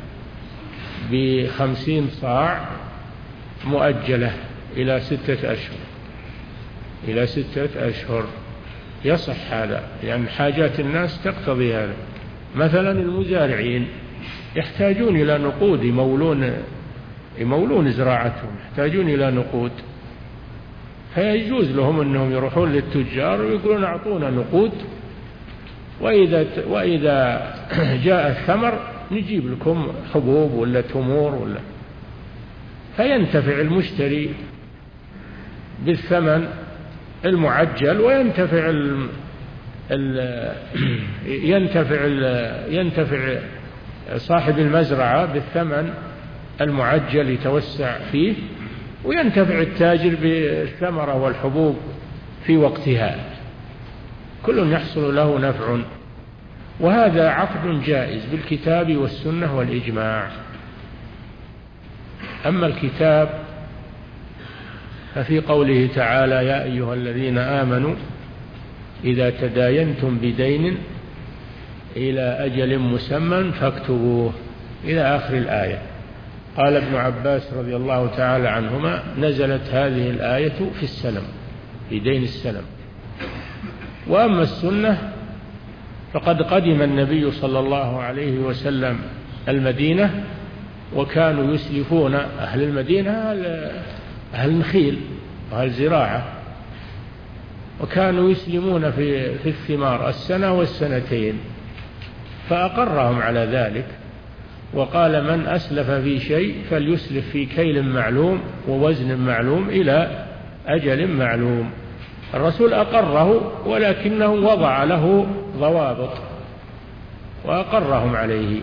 بخمسين صاع مؤجلة إلى ستة أشهر، إلى ستة أشهر يصح هذا، لأن يعني حاجات الناس تقتضي هذا. مثلا المزارعين يحتاجون إلى نقود، يمولون يمولون زراعتهم، يحتاجون إلى نقود، فيجوز لهم أنهم يروحون للتجار ويقولون أعطونا نقود، وإذا وإذا جاء الثمر نجيب لكم حبوب ولا تمور ولا، فينتفع المشتري بالثمن المعجل، وينتفع ال ال ينتفع ال ينتفع صاحب المزرعة بالثمن المعجل يتوسع فيه، وينتفع التاجر بالثمرة والحبوب في وقتها، كل يحصل له نفع. وهذا عقد جائز بالكتاب والسنة والإجماع. أما الكتاب ففي قوله تعالى يا أيها الذين آمنوا إذا تداينتم بدين إلى أجل مسمى فاكتبوه إلى آخر الآية. قال ابن عباس رضي الله تعالى عنهما نزلت هذه الآية في السلم، في دين السلم. وأما السنة فقد قدم النبي صلى الله عليه وسلم المدينة وكانوا يسلفون أهل المدينة أهل النخيل وأهل الزراعة، وكانوا يسلمون في في الثمار السنة والسنتين، فأقرهم على ذلك وقال من أسلف في شيء فليسلف في كيل معلوم ووزن معلوم إلى أجل معلوم. الرسول أقره ولكنه وضع له ضوابط وأقرهم عليه.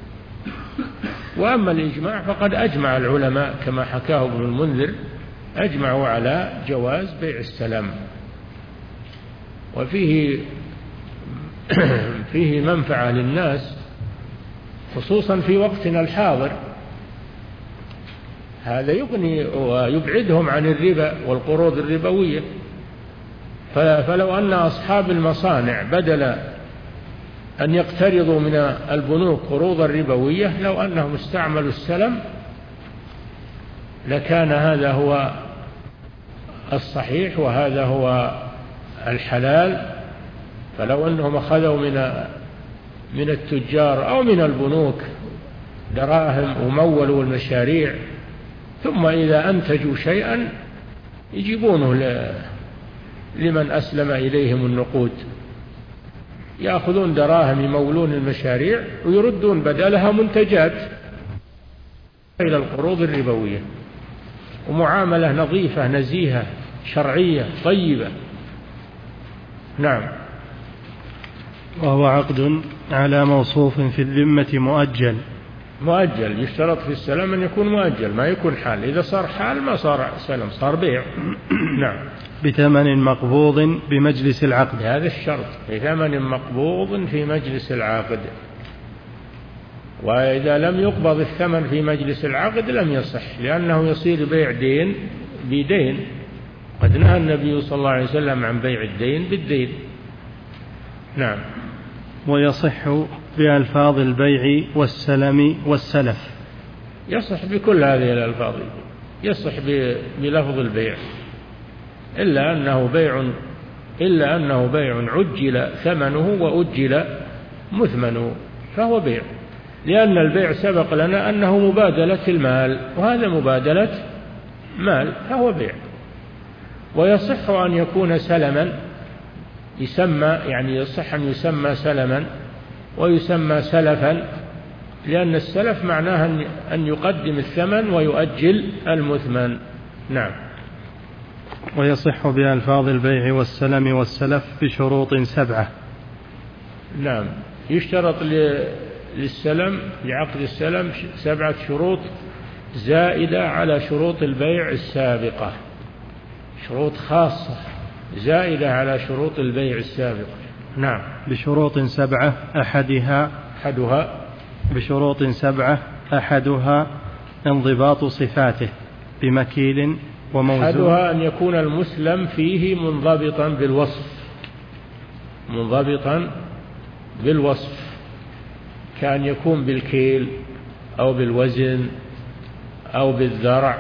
وأما الإجماع فقد أجمع العلماء كما حكاه ابن المنذر، أجمعوا على جواز بيع السلم، وفيه فيه منفعة للناس خصوصا في وقتنا الحاضر. هذا يغني ويبعدهم عن الربا والقروض الربوية. فلو أن أصحاب المصانع بدل أن يقترضوا من البنوك قروضا ربوية لو أنهم استعملوا السلم لكان هذا هو الصحيح وهذا هو الحلال. فلو أنهم أخذوا من من التجار أو من البنوك دراهم ومولوا المشاريع، ثم إذا أنتجوا شيئا يجيبونه لمن أسلم إليهم النقود، يأخذون دراهم يمولون المشاريع ويردون بدلها منتجات إلى القروض الربوية، ومعاملة نظيفة نزيهة شرعية طيبة. نعم. وهو عقد على موصوف في الذمة مؤجل. مؤجل يشترط في السلم أن يكون مؤجل، ما يكون حال. إذا صار حال ما صار سلم، صار بيع. نعم. بثمن مقبوض بمجلس العقد. هذا الشرط، بثمن مقبوض في مجلس العقد. وإذا لم يقبض الثمن في مجلس العقد لم يصح، لأنه يصير بيع دين بدين. قد نهى النبي صلى الله عليه وسلم عن بيع الدين بالدين. نعم. ويصح بألفاظ البيع والسلم والسلف. يصح بكل هذه الألفاظ، يصح بلفظ البيع، إلا أنه بيع إلا أنه بيع عجل ثمنه وأجل مثمنه فهو بيع، لأن البيع سبق لنا أنه مبادلة المال، وهذا مبادلة مال فهو بيع. ويصح أن يكون سلما، يسمى يعني يصح أن يسمى سلما ويسمى سلفا، لأن السلف معناه أن يقدم الثمن ويؤجل المثمن. نعم. ويصح بألفاظ البيع والسلم والسلف بشروط سبعة. نعم. يشترط للسلم لعقد السلم سبعة شروط زائدة على شروط البيع السابقة، شروط خاصة زائدة على شروط البيع السابقة. نعم. بشروط سبعة أحدها أحدها بشروط سبعة أحدها انضباط صفاته بمكيل وموزون. أحدها أن يكون المسلم فيه منضبطا بالوصف، منضبطا بالوصف، كان يكون بالكيل أو بالوزن أو بالذرع،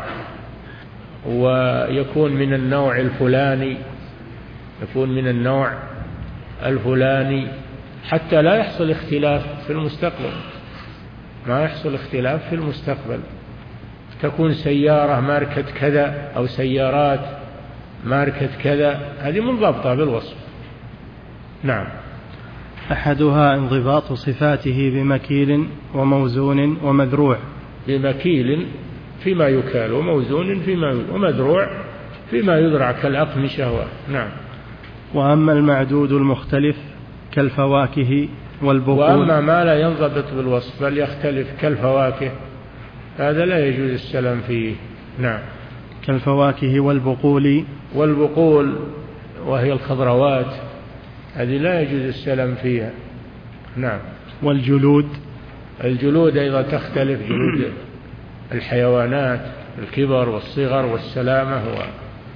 ويكون من النوع الفلاني، يكون من النوع الفلاني حتى لا يحصل اختلاف في المستقبل، ما يحصل اختلاف في المستقبل. تكون سيارة ماركة كذا أو سيارات ماركة كذا، هذه منضبطة بالوصف. نعم. أحدها انضباط صفاته بمكيل وموزون ومذروع. بمكيل فيما يكال، وموزون فيما يكال، ومذروع فيما يذرع كالأقمشة. نعم. وأما المعدود المختلف كالفواكه والبقول. وأما ما لا ينضبط بالوصف بل يختلف كالفواكه، هذا لا يجوز السلم فيه. نعم. كالفواكه والبقول. والبقول وهي الخضروات، هذه لا يجوز السلم فيها. نعم. والجلود. الجلود أيضا تختلف، جلود الحيوانات الكبر والصغر والسلامة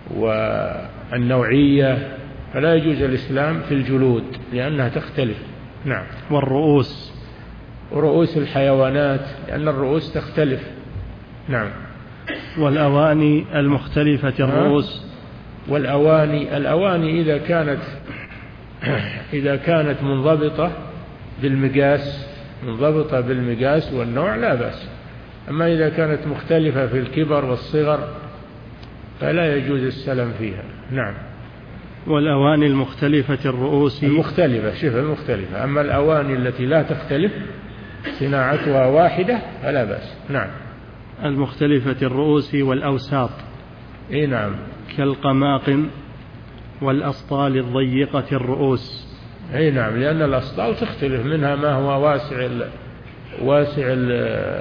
والنوعية، فلا يجوز الإسلام في الجلود لأنها تختلف. نعم. والرؤوس، ورؤوس الحيوانات لأن الرؤوس تختلف. نعم. والأواني المختلفة الرؤوس. والأواني الأواني إذا كانت إذا كانت منضبطة بالمقاس منضبطة بالمقاس والنوع لا بأس، أما إذا كانت مختلفة في الكبر والصغر فلا يجوز السلم فيها. نعم. والأواني المختلفة الرؤوس المختلفة شبه المختلفة، أما الأواني التي لا تختلف صناعتها واحدة فلا بأس. نعم. المختلفة الرؤوس والأوساط. إيه نعم. كالقماقم والأسطال الضيقة الرؤوس. أي نعم، لأن الأسطال تختلف، منها ما هو واسع ال واسع ال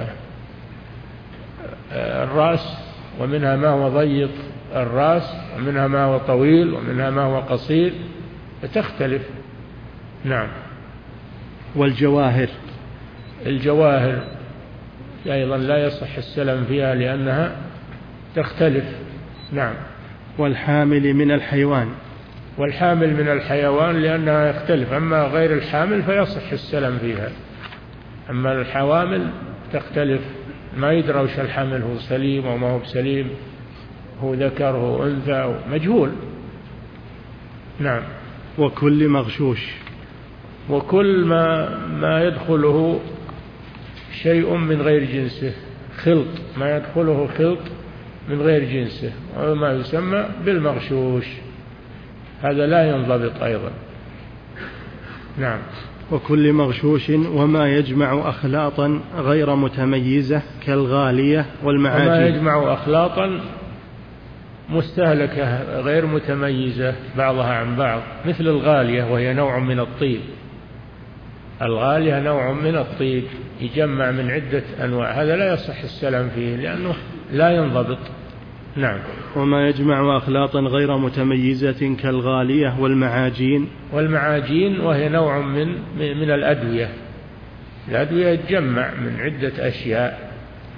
الرأس، ومنها ما هو ضيق الرأس، ومنها ما هو طويل، ومنها ما هو قصير، فتختلف. نعم. والجواهر. الجواهر أيضا لا يصح السلم فيها لأنها تختلف. نعم. والحامل من الحيوان. والحامل من الحيوان لأنها يختلف، أما غير الحامل فيصح السلم فيها، أما الحوامل تختلف، ما يدرى وش الحمل، هو سليم أو ما هو بسليم، هو ذكر هو أنثى مجهول. نعم. وكل مغشوش. وكل ما ما يدخله شيء من غير جنسه، خلط، ما يدخله خلط من غير جنسه، وما يسمى بالمغشوش، هذا لا ينضبط أيضا. نعم. وكل مغشوش وما يجمع أخلاطا غير متميزة كالغالية والمعاجين. وما يجمع أخلاطا مستهلكة غير متميزة بعضها عن بعض، مثل الغالية وهي نوع من الطيب. الغالية نوع من الطيب يجمع من عدة أنواع، هذا لا يصح السلام فيه لأنه لا ينضبط. نعم. وما يجمع أخلاطا غير متميزة كالغالية والمعاجين. والمعاجين وهي نوع من من الأدوية. الأدوية تجمع من عدة أشياء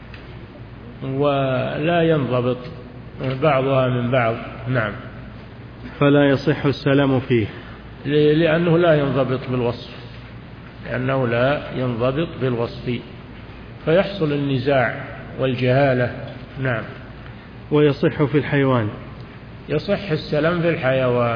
ولا ينضبط بعضها من بعض. نعم. فلا يصح السلام فيه لأنه لا ينضبط بالوصف، لأنه لا ينضبط بالوصف فيحصل النزاع والجهالة. نعم. ويصح في الحيوان. يصح السلام في الحيوان،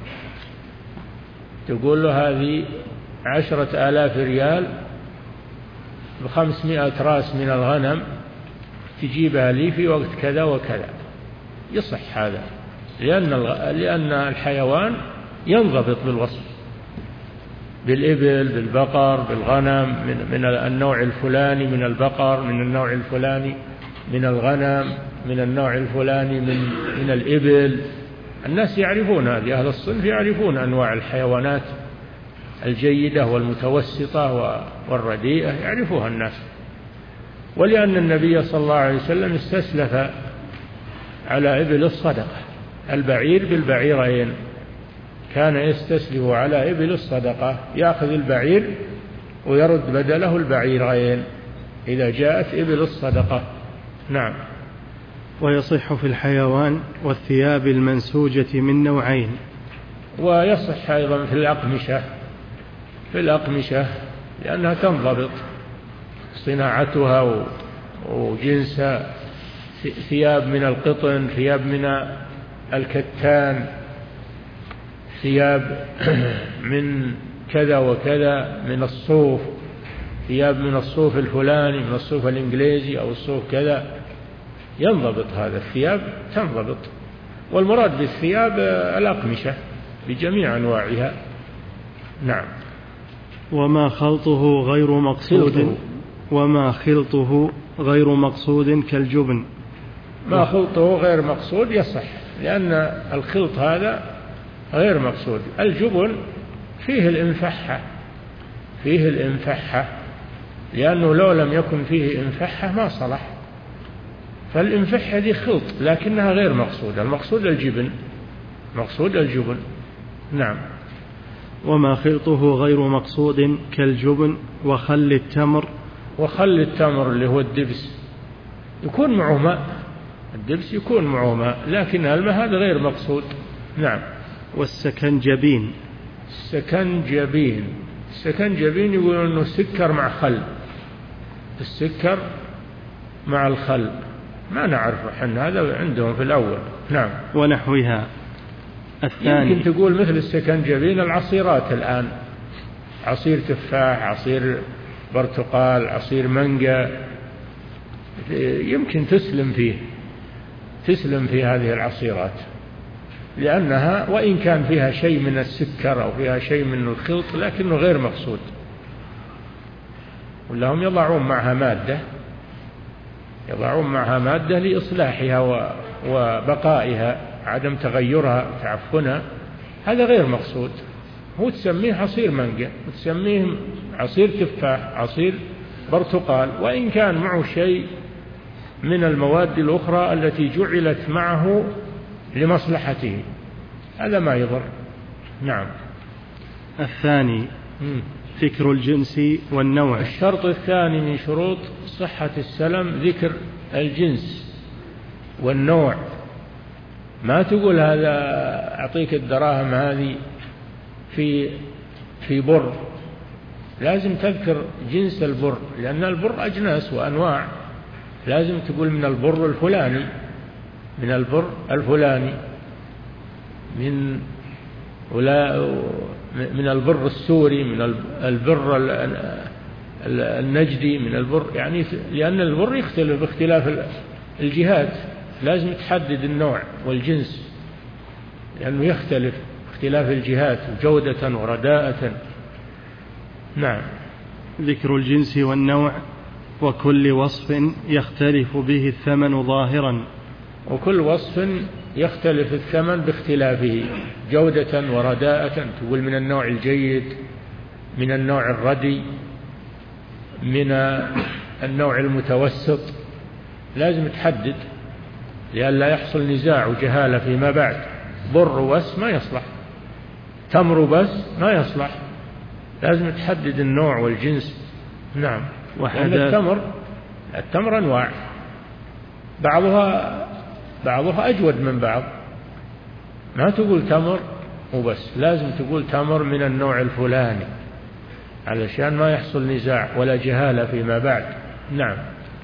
تقول له هذه عشرة آلاف ريال بخمسمائة راس من الغنم تجيبها لي في وقت كذا وكذا، يصح هذا، لأن لأن الحيوان ينضبط بالوصف، بالإبل، بالبقر، بالغنم، من من النوع الفلاني من البقر، من النوع الفلاني من الغنم، من النوع الفلاني من من الإبل. الناس يعرفون هذه، أهل الصنف يعرفون أنواع الحيوانات الجيدة والمتوسطة والرديئة، يعرفوها الناس. ولأن النبي صلى الله عليه وسلم استسلف على إبل الصدقة، البعير بالبعيرين، كان يستسلف على إبل الصدقة، يأخذ البعير ويرد بدله البعيرين إذا جاءت إبل الصدقة. نعم. ويصح في الحيوان والثياب المنسوجة من نوعين. ويصح أيضا في الأقمشة، في الأقمشة لأنها تنضبط صناعتها وجنسها، ثياب من القطن، ثياب من الكتان، ثياب من كذا وكذا من الصوف، ثياب من الصوف الفلاني، من الصوف الإنجليزي أو الصوف كذا، ينضبط هذا، الثياب تنضبط. والمراد بالثياب الأقمشة بجميع أنواعها. نعم. وما خلطه غير مقصود خلطه. وما خلطه غير مقصود كالجبن. ما خلطه غير مقصود يصح، لأن الخلط هذا غير مقصود. الجبن فيه الإنفحة، فيه الإنفحة، لأنه لو لم يكن فيه إنفحة ما صلح، فالإنفحة دي خلط لكنها غير مقصود، المقصود الجبن، مقصود الجبن. نعم. وما خلطه غير مقصود كالجبن وخل التمر. وخل التمر اللي هو الدبس يكون معه ماء، الدبس يكون معه ماء، لكن الماء هذا غير مقصود. نعم. والسكنجبين. السكنجبين السكنجبين يقولون أنه سكر مع خل، السكر مع الخل، ما نعرف حنا، هذا عندهم في الأول. نعم. ونحوها. الثاني يمكن تقول مثل السكنجبين العصيرات الآن، عصير تفاح، عصير برتقال، عصير مانجا، يمكن تسلم فيه تسلم في هذه العصيرات، لأنها وإن كان فيها شيء من السكر أو فيها شيء من الخلط لكنه غير مقصود، ولهم يضعون معها مادة يضعون معها مادة لإصلاحها وبقائها، عدم تغيرها تعفنها، هذا غير مقصود. هو تسميه عصير مانجا وتسميه عصير تفاح، عصير برتقال، وإن كان معه شيء من المواد الأخرى التي جعلت معه لمصلحته، هذا ما يضر. نعم. الثاني ذكر الجنس والنوع. الشرط الثاني من شروط صحة السلم ذكر الجنس والنوع. ما تقول هذا أعطيك الدراهم هذه في في بر، لازم تذكر جنس البر، لأن البر أجناس وأنواع، لازم تقول من البر الفلاني، من البر الفلاني، من ولا من البر السوري، من البر النجدي، من البر، يعني لأن البر يختلف باختلاف الجهات، لازم تحدد النوع والجنس لأنه يختلف باختلاف الجهات جودة ورداءة. نعم. ذكر الجنس والنوع وكل وصف يختلف به الثمن ظاهرا. وكل وصف يختلف الثمن باختلافه جودة ورداءة، تقول من النوع الجيد، من النوع الردي، من النوع المتوسط، لازم تحدد لئلا يحصل نزاع وجهالة فيما بعد. بر بس ما يصلح، تمر بس ما يصلح، لازم تحدد النوع والجنس. نعم. لأن التمر التمر أنواع، بعضها بعضها أجود من بعض، ما تقول تمر وبس، لازم تقول تمر من النوع الفلاني علشان ما يحصل نزاع ولا جهالة فيما بعد. نعم.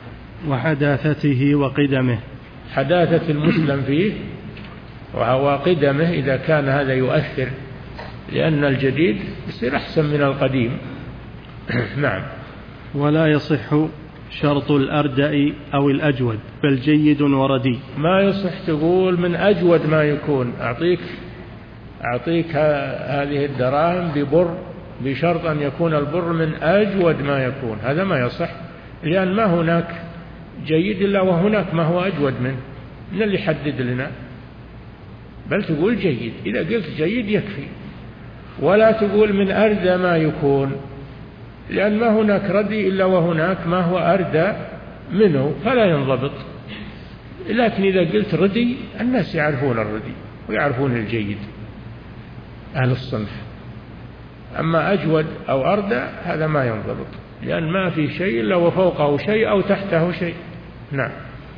وحداثته وقدمه. حداثة المسلم فيه وهو قدمه إذا كان هذا يؤثر، لأن الجديد يصير أحسن من القديم. نعم. ولا يصح شرط الأردأ أو الأجود، بل جيد وردي. ما يصح تقول من أجود ما يكون، أعطيك أعطيك هذه الدراهم ببر بشرط أن يكون البر من أجود ما يكون، هذا ما يصح، لأن ما هناك جيد إلا وهناك ما هو أجود منه، من اللي يحدد لنا؟ بل تقول جيد، إذا قلت جيد يكفي، ولا تقول من أردى ما يكون، لأن ما هناك ردي إلا وهناك ما هو أردى منه، فلا ينضبط. لكن إذا قلت ردي الناس يعرفون الردي ويعرفون الجيد، أهل الصنف. أما أجود أو أردى هذا ما ينضبط، لأن ما في شيء إلا وفوقه شيء أو تحته شيء. نعم.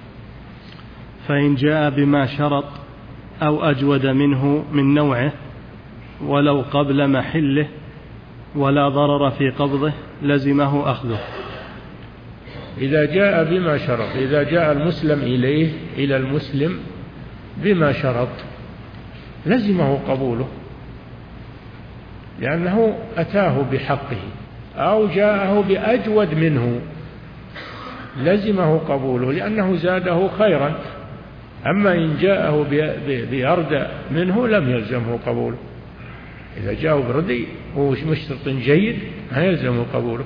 فإن جاء بما شرط أو أجود منه من نوعه ولو قبل محله ولا ضرر في قبضه لزمه أخذه. إذا جاء بما شرط، إذا جاء المسلم إليه إلى المسلم بما شرط لزمه قبوله، لأنه أتاه بحقه، أو جاءه بأجود منه لزمه قبوله لأنه زاده خيرا. أما إن جاءه بأردى منه لم يلزمه قبوله، إذا جاءه بردي ومشترط جيد ما يلزمه قبوله.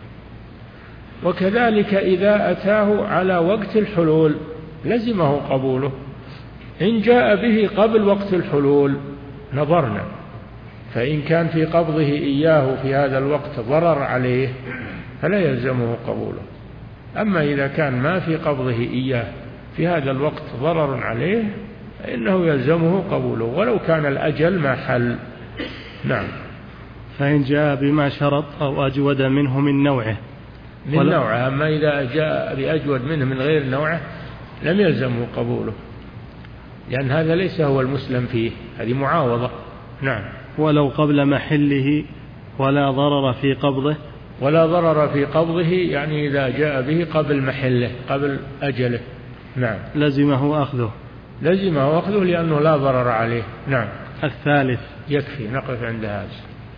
وكذلك إذا أتاه على وقت الحلول لزمه قبوله، إن جاء به قبل وقت الحلول نظرنا، فإن كان في قبضه إياه في هذا الوقت ضرر عليه فلا يلزمه قبوله. أما إذا كان ما في قبضه إياه في هذا الوقت ضرر عليه فإنه يلزمه قبوله ولو كان الأجل ما حل. نعم. فإن جاء بما شرط أو أجود منه من نوعه من نوعه، أما إذا جاء بأجود منه من غير نوعه لم يلزمه قبوله، لأن هذا ليس هو المسلم فيه، هذه معاوضة. نعم. ولو قبل محله ولا ضرر في قبضه. ولا ضرر في قبضه يعني إذا جاء به قبل محله قبل أجله. نعم. لزمه أخذه. لزمه أخذه لأنه لا ضرر عليه. نعم. الثالث. يكفي نقف عند هذا.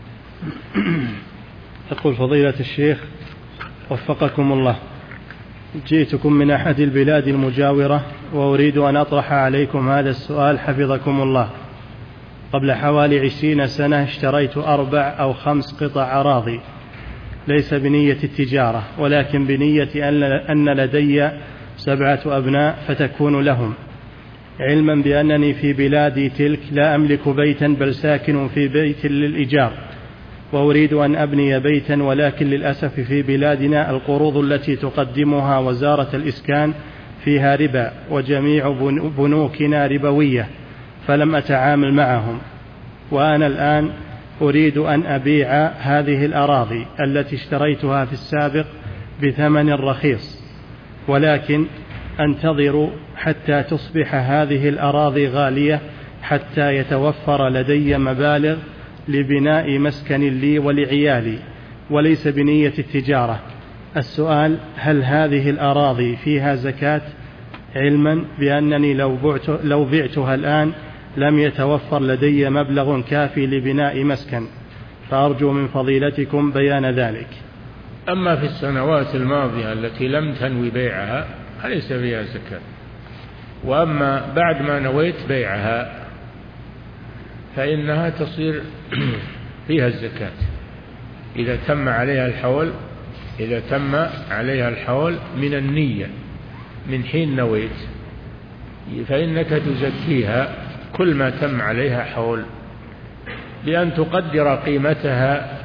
يقول فضيلة الشيخ وفقكم الله، جئتكم من أحد البلاد المجاورة وأريد أن أطرح عليكم هذا السؤال حفظكم الله. قبل حوالي عشرين سنة اشتريت أربع أو خمس قطع أراضي، ليس بنية التجارة ولكن بنية أن لدي سبعة أبناء فتكون لهم، علما بأنني في بلادي تلك لا أملك بيتا بل ساكن في بيت للإيجار، وأريد أن أبني بيتا، ولكن للأسف في بلادنا القروض التي تقدمها وزارة الإسكان فيها ربا، وجميع بنوكنا ربوية، فلم أتعامل معهم. وأنا الآن أريد أن أبيع هذه الأراضي التي اشتريتها في السابق بثمن رخيص، ولكن أنتظر حتى تصبح هذه الأراضي غالية حتى يتوفر لدي مبالغ لبناء مسكن لي ولعيالي، وليس بنية التجارة. السؤال: هل هذه الأراضي فيها زكاة، علما بأنني لو, بعت لو بعتها الآن لم يتوفر لدي مبلغ كافي لبناء مسكن، فأرجو من فضيلتكم بيان ذلك. أما في السنوات الماضية التي لم تنوي بيعها فليس فيها زكاة، وأما بعد ما نويت بيعها فإنها تصير فيها الزكاة إذا تم عليها الحول إذا تم عليها الحول من النية من حين نويت، فإنك تزكيها كل ما تم عليها حول بأن تقدر قيمتها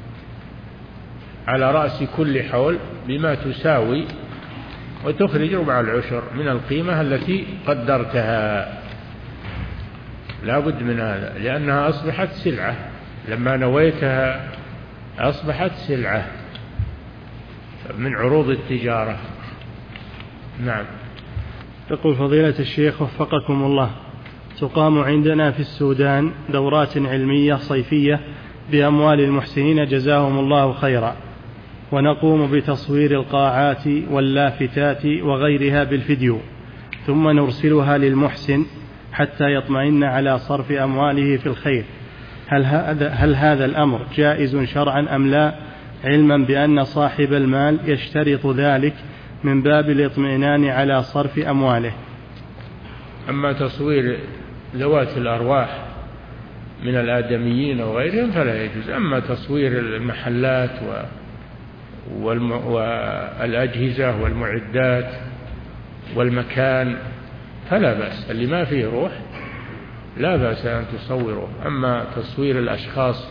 على رأس كل حول بما تساوي، وتخرج ربع العشر من القيمة التي قدرتها. لا بد من هذا، لأنها أصبحت سلعة، لما نويتها أصبحت سلعة من عروض التجارة. نعم. يقول فضيلة الشيخ وفقكم الله، تقام عندنا في السودان دورات علمية صيفية بأموال المحسنين جزاهم الله خيرا، ونقوم بتصوير القاعات واللافتات وغيرها بالفيديو، ثم نرسلها للمحسن حتى يطمئن على صرف أمواله في الخير. هل هذا, هل هذا الأمر جائز شرعا أم لا، علما بأن صاحب المال يشترط ذلك من باب الاطمئنان على صرف أمواله؟ أما تصوير ذوات الأرواح من الآدميين وغيرهم فلا يجوز. أما تصوير المحلات والم... والأجهزة والمعدات والمكان فلا بأس، اللي ما فيه روح لا بأس أن تصوره. أما تصوير الأشخاص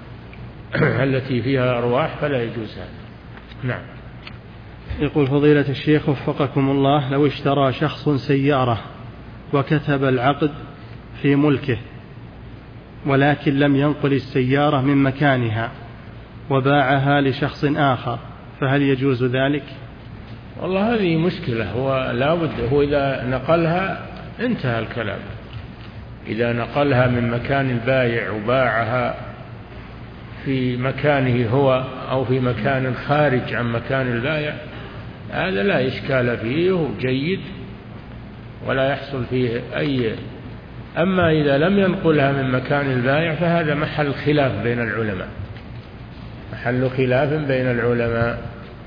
التي فيها أرواح فلا يجوز هذا. نعم. يقول فضيلة الشيخ وفقكم الله، لو اشترى شخص سيارة وكتب العقد في ملكه ولكن لم ينقل السيارة من مكانها وباعها لشخص آخر، فهل يجوز ذلك؟ والله هذه مشكلة، هو لا بد، هو إذا نقلها انتهى الكلام. إذا نقلها من مكان البائع وباعها في مكانه هو أو في مكان خارج عن مكان البائع هذا لا إشكال فيه وجيد ولا يحصل فيه أي. أما إذا لم ينقلها من مكان البائع فهذا محل خلاف بين العلماء، محل خلاف بين العلماء.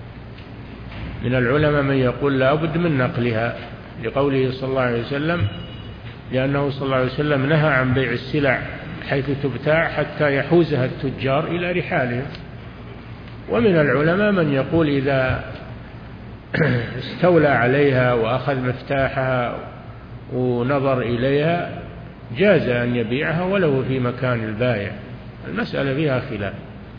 من العلماء من يقول لا بد من نقلها لقوله صلى الله عليه وسلم، لأنه صلى الله عليه وسلم نهى عن بيع السلع حيث تبتاع حتى يحوزها التجار إلى رحالهم. ومن العلماء من يقول إذا استولى عليها وأخذ مفتاحها ونظر إليها جاز أن يبيعها ولو في مكان البائع. المسألة فيها خلاف،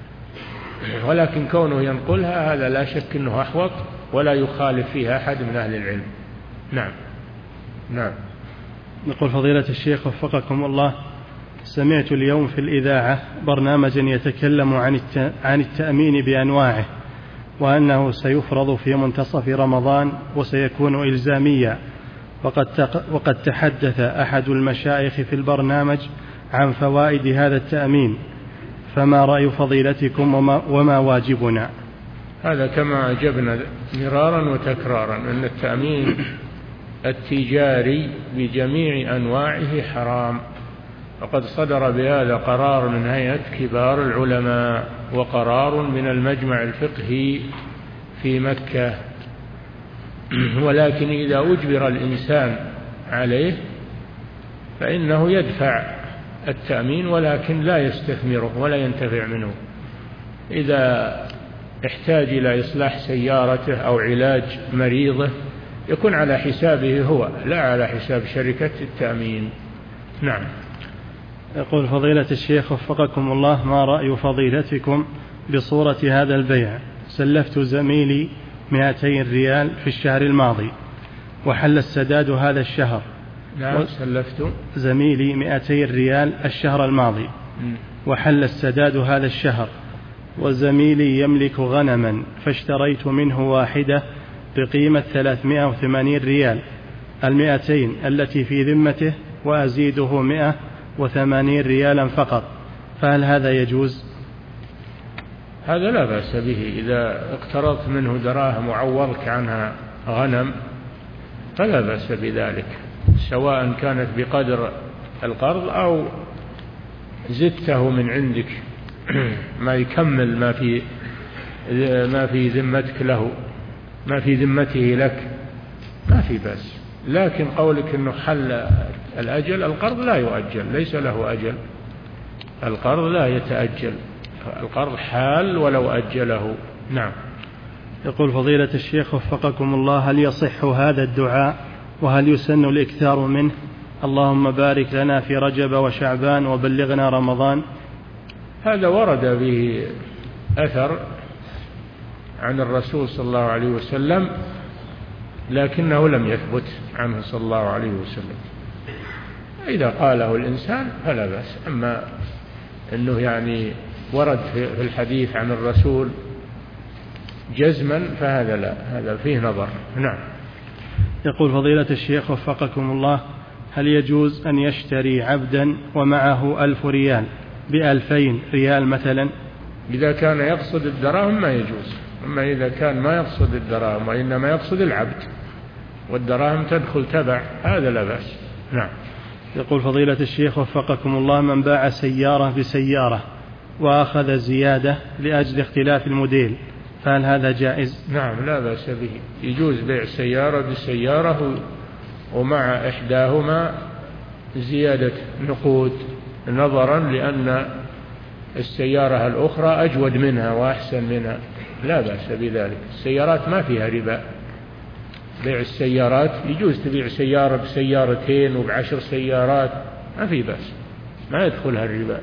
ولكن كونه ينقلها هذا لا شك أنه أحوط ولا يخالف فيها أحد من أهل العلم. نعم. نعم. نقول فضيلة الشيخ وفقكم الله، سمعت اليوم في الإذاعة برنامجا يتكلم عن عن التأمين بأنواعه، وأنه سيفرض في منتصف رمضان وسيكون إلزاميا وقد, وقد تحدث أحد المشايخ في البرنامج عن فوائد هذا التأمين، فما رأي فضيلتكم وما, وما واجبنا؟ هذا كما أجبنا مرارا وتكرارا أن التأمين التجاري بجميع أنواعه حرام، وقد صدر بهذا قرار من هيئة كبار العلماء وقرار من المجمع الفقهي في مكة. ولكن إذا أجبر الإنسان عليه فإنه يدفع التأمين ولكن لا يستثمره ولا ينتفع منه. إذا احتاج إلى إصلاح سيارته أو علاج مريضه يكون على حسابه هو لا على حساب شركة التأمين. نعم. يقول فضيلة الشيخ وفقكم الله، ما رأي فضيلتكم بصورة هذا البيع؟ سلفت زميلي مئتين ريال في الشهر الماضي وحل السداد هذا الشهر. نعم. سلفت زميلي مئتين ريال الشهر الماضي وحل السداد هذا الشهر، وزميلي يملك غنما فاشتريت منه واحدة بقيمة ثلاثمائة وثمانين ريال، المئتين التي في ذمته وأزيده مئة وثمانين ريالا فقط، فهل هذا يجوز؟ هذا لا بأس به. إذا اقترضت منه دراهم وعوضك عنها غنم فلا بأس بذلك، سواء كانت بقدر القرض أو زدته من عندك ما يكمل ما في ما في ذمتك له ما في ذمته لك ما في بأس. لكن قولك أنه حل الأجل، القرض لا يؤجل، ليس له أجل، القرض لا يتأجل، القرض حال ولو أجله. نعم. يقول فضيلة الشيخ وفقكم الله، هل يصح هذا الدعاء وهل يسن الإكثار منه؟ اللهم بارك لنا في رجب وشعبان وبلغنا رمضان. هذا ورد به أثر عن الرسول صلى الله عليه وسلم لكنه لم يثبت عنه صلى الله عليه وسلم. إذا قاله الإنسان فلا بأس، أما أنه يعني ورد في الحديث عن الرسول جزما فهذا لا، هذا فيه نظر. نعم. يقول فضيلة الشيخ وفقكم الله، هل يجوز أن يشتري عبدا ومعه ألف ريال بألفين ريال مثلا؟ إذا كان يقصد الدراهم ما يجوز، أما إذا كان ما يقصد الدراهم وإنما يقصد العبد والدراهم تدخل تبع هذا لا بأس. نعم. يقول فضيلة الشيخ وفقكم الله، من باع سيارة بسيارة وأخذ زيادة لأجل اختلاف الموديل فهل هذا جائز؟ نعم لا بأس به، يجوز بيع سيارة بسيارة ومع إحداهما زيادة نقود نظرا لأن السيارة الأخرى أجود منها وأحسن منها، لا بأس بذلك. السيارات ما فيها ربا، بيع السيارات يجوز تبيع سيارة بسيارتين وبعشر سيارات ما في بأس، ما يدخلها الربا.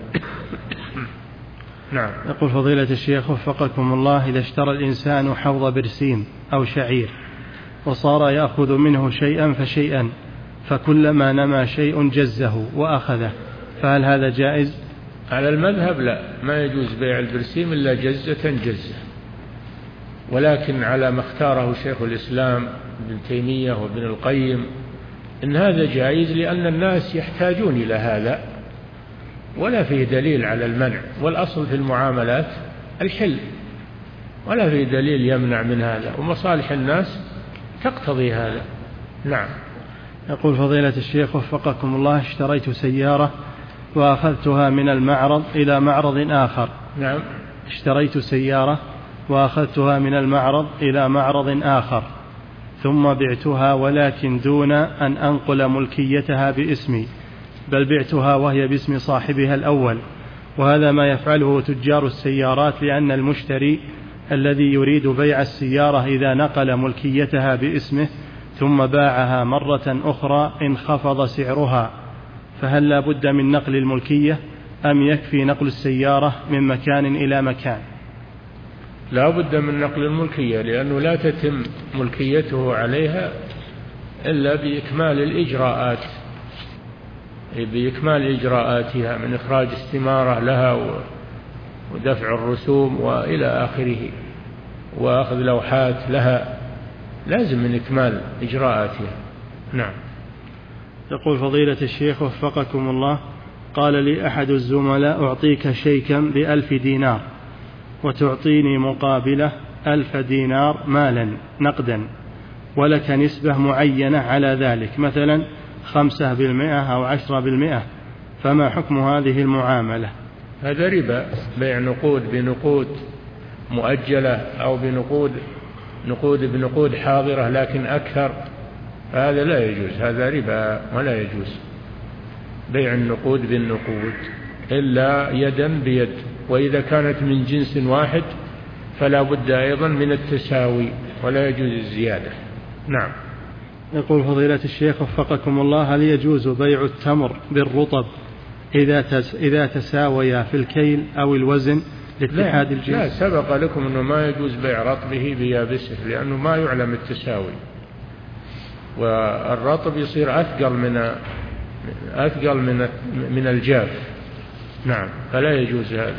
نعم. يقول فضيلة الشيخ وفقكم الله، إذا اشترى الإنسان حوض برسيم أو شعير وصار يأخذ منه شيئا فشيئا فكلما نمى شيء جزه وأخذه، فهل هذا جائز؟ على المذهب لا، ما يجوز بيع البرسيم إلا جزة جزة، ولكن على ما اختاره شيخ الإسلام ابن تيمية وابن القيم إن هذا جائز لأن الناس يحتاجون إلى هذا ولا فيه دليل على المنع، والأصل في المعاملات الحل ولا فيه دليل يمنع من هذا، ومصالح الناس تقتضي هذا. نعم. يقول فضيلة الشيخ وفقكم الله، اشتريت سيارة وأخذتها من المعرض إلى معرض آخر. نعم. اشتريت سيارة وأخذتها من المعرض إلى معرض آخر ثم بعتها ولكن دون أن أنقل ملكيتها باسمي، بل بعتها وهي باسم صاحبها الأول، وهذا ما يفعله تجار السيارات، لأن المشتري الذي يريد بيع السيارة إذا نقل ملكيتها باسمه ثم باعها مرة أخرى انخفض سعرها، فهل لا بد من نقل الملكية أم يكفي نقل السيارة من مكان إلى مكان؟ لا بد من نقل الملكية، لأنه لا تتم ملكيته عليها إلا بإكمال الإجراءات بإكمال إجراءاتها من إخراج استمارة لها ودفع الرسوم وإلى آخره وأخذ لوحات لها، لازم من إكمال إجراءاتها. نعم. يقول فضيلة الشيخ وفقكم الله، قال لي أحد الزملاء أعطيك شيكا بألف دينار وتعطيني مقابله ألف دينار مالا نقدا، ولك نسبة معينة على ذلك، مثلا خمسة بالمئة أو عشرة بالمئة، فما حكم هذه المعاملة؟ هذا ربا، بيع نقود بنقود مؤجلة أو بنقود نقود بنقود حاضرة لكن أكثر، هذا لا يجوز، هذا ربا ولا يجوز بيع النقود بالنقود إلا يدا بيد، وإذا كانت من جنس واحد فلا بد أيضا من التساوي ولا يجوز الزيادة. نعم. يقول فضيلة الشيخ وفقكم الله، هل يجوز بيع التمر بالرطب إذا إذا تساويا في الكيل أو الوزن لاتحاد الجنس؟ لا، سبق لكم أنه ما يجوز بيع رطبه بيابسه لأنه ما يعلم التساوي، والرطب يصير أثقل من أثقل من من الجاف. نعم، فلا يجوز هذا.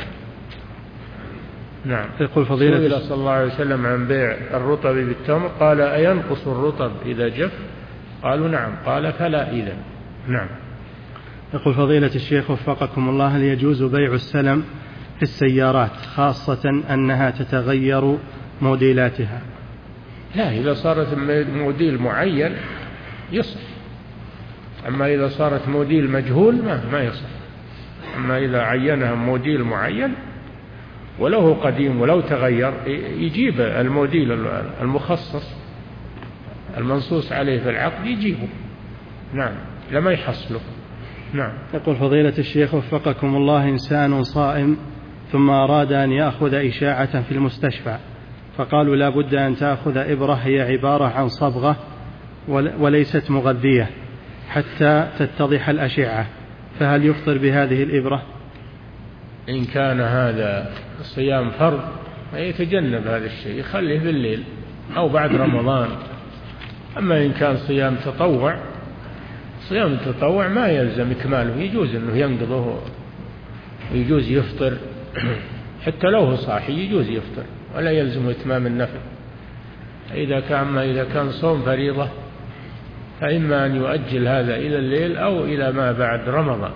نعم. يقول فضيلة سئل صلى الله عليه وسلم عن بيع الرطب بالتمر قال أينقص الرطب إذا جف؟ قالوا نعم، قال فلا إذا. نعم. يقول فضيلة الشيخ وفقكم الله، هل يجوز بيع السلم في السيارات خاصة أنها تتغير موديلاتها؟ لا، إذا صارت موديل معين يصح، أما إذا صارت موديل مجهول ما ما يصح. أما إذا عينها موديل معين ولو قديم ولو تغير يجيب الموديل المخصص المنصوص عليه في العقد يجيبه. نعم، لما يحصله. نعم. يقول فضيلة الشيخ وفقكم الله، إنسان صائم ثم أراد أن يأخذ إشاعة في المستشفى، فقالوا لا بد أن تأخذ إبرة هي عبارة عن صبغة وليست مغذية حتى تتضح الأشعة، فهل يفطر بهذه الإبرة؟ إن كان هذا صيام فرض يتجنب هذا الشيء، يخليه بالليل أو بعد رمضان. أما إن كان صيام تطوع، صيام التطوع ما يلزم إكماله، يجوز أنه ينقضه ويجوز يفطر حتى لو هو صاحي يجوز يفطر ولا يلزم إتمام النفل. إذا كان ما إذا كان صوم فريضة فإما أن يؤجل هذا إلى الليل أو إلى ما بعد رمضان.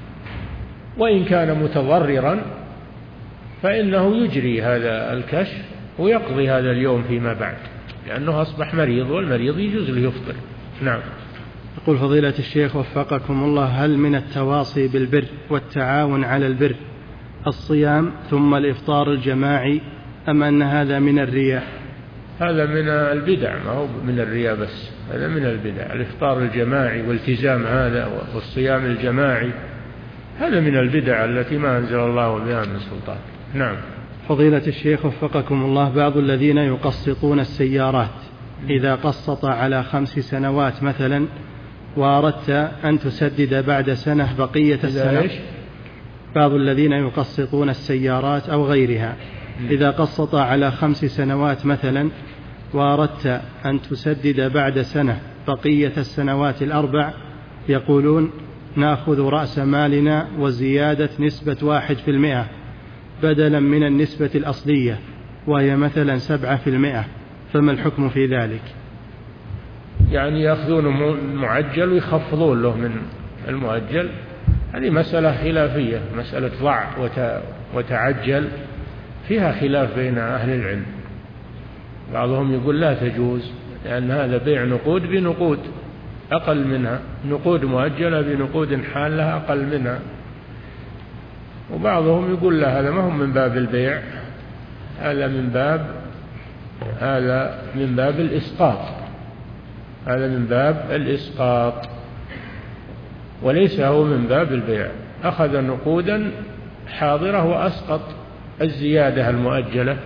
وإن كان متضررا فإنه يجري هذا الكشف ويقضي هذا اليوم فيما بعد، لأنه أصبح مريض، والمريض يجوز له يفطر. نعم. يقول فضيلة الشيخ وفقكم الله، هل من التواصي بالبر والتعاون على البر الصيام ثم الإفطار الجماعي، أم أن هذا من الرياء؟ هذا من البدع، ما هو من الرياء بس، هذا من البدع. الإفطار الجماعي والتزام هذا والصيام الجماعي هذا من البدع التي ما أنزل الله بها من سلطان. نعم. فضيلة الشيخ وفقكم الله، بعض الذين يقسطون السيارات إذا قسط على خمس سنوات مثلا وأردت أن تسدد بعد سنة بقية السنة، بعض الذين يقسطون السيارات أو غيرها إذا قسط على خمس سنوات مثلا وأردت أن تسدد بعد سنة بقية السنوات الأربع، يقولون نأخذ رأس مالنا وزيادة نسبة واحد في المئة بدلا من النسبة الأصلية وهي مثلا سبعة في المئة، فما الحكم في ذلك؟ يعني يأخذون معجل ويخفضون له من المؤجل، هذه مسألة خلافية، مسألة ضع وتعجل فيها خلاف بين أهل العلم. بعضهم يقول لا تجوز لأن هذا بيع نقود بنقود أقل منها، نقود مؤجلة بنقود حالة أقل منها. وبعضهم يقول لا، هذا ما هو من باب البيع، هذا من باب هذا من باب الإسقاط، هذا من باب الإسقاط وليس هو من باب البيع. أخذ نقودا حاضرة وأسقط الزيادة المؤجلة،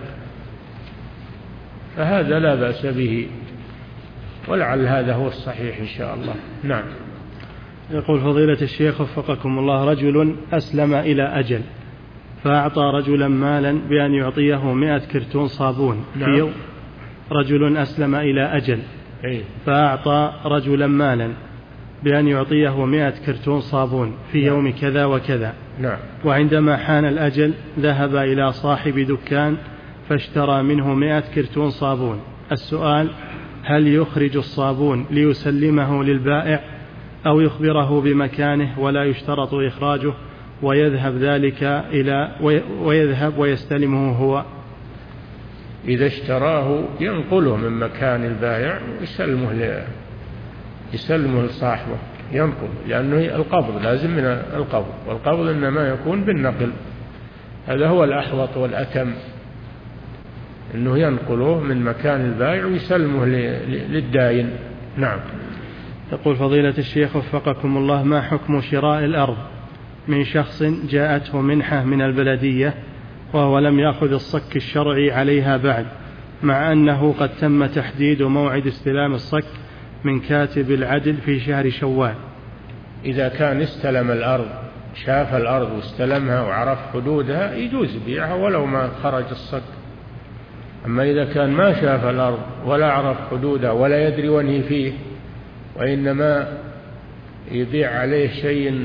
فهذا لا بأس به، ولعل هذا هو الصحيح إن شاء الله. نعم. يقول فضيلة الشيخ وفقكم الله، رجل أسلم إلى أجل فأعطى رجلا مالا بأن يعطيه مئة كرتون صابون. نعم. في يوم رجل أسلم إلى أجل فأعطى رجلا مالا بأن يعطيه مئة كرتون صابون في يوم كذا وكذا. نعم. وعندما حان الأجل ذهب إلى صاحب دكان فاشترى منه مئة كرتون صابون. السؤال: هل يخرج الصابون ليسلمه للبائع أو يخبره بمكانه ولا يشترط إخراجه ويذهب ذلك إلى ويذهب ويستلمه هو؟ إذا اشتراه ينقله من مكان البائع ويسلمه يسلمه لصاحبه، ينقل، لأنه القبض لازم من القبض، والقبض إنما يكون بالنقل، هذا هو الأحوط والأتم، أنه ينقله من مكان البائع ويسلمه للداين. نعم. يقول فضيلة الشيخ وفقكم الله: ما حكم شراء الأرض من شخص جاءته منحة من البلدية وهو لم يأخذ الصك الشرعي عليها بعد، مع أنه قد تم تحديد موعد استلام الصك من كاتب العدل في شهر شوال؟ إذا كان استلم الأرض، شاف الأرض واستلمها وعرف حدودها، يجوز بيعها ولو ما خرج الصك. أما إذا كان ما شاف الأرض ولا عرف حدودها ولا يدري وين هي فيه، وإنما يبيع عليه شيء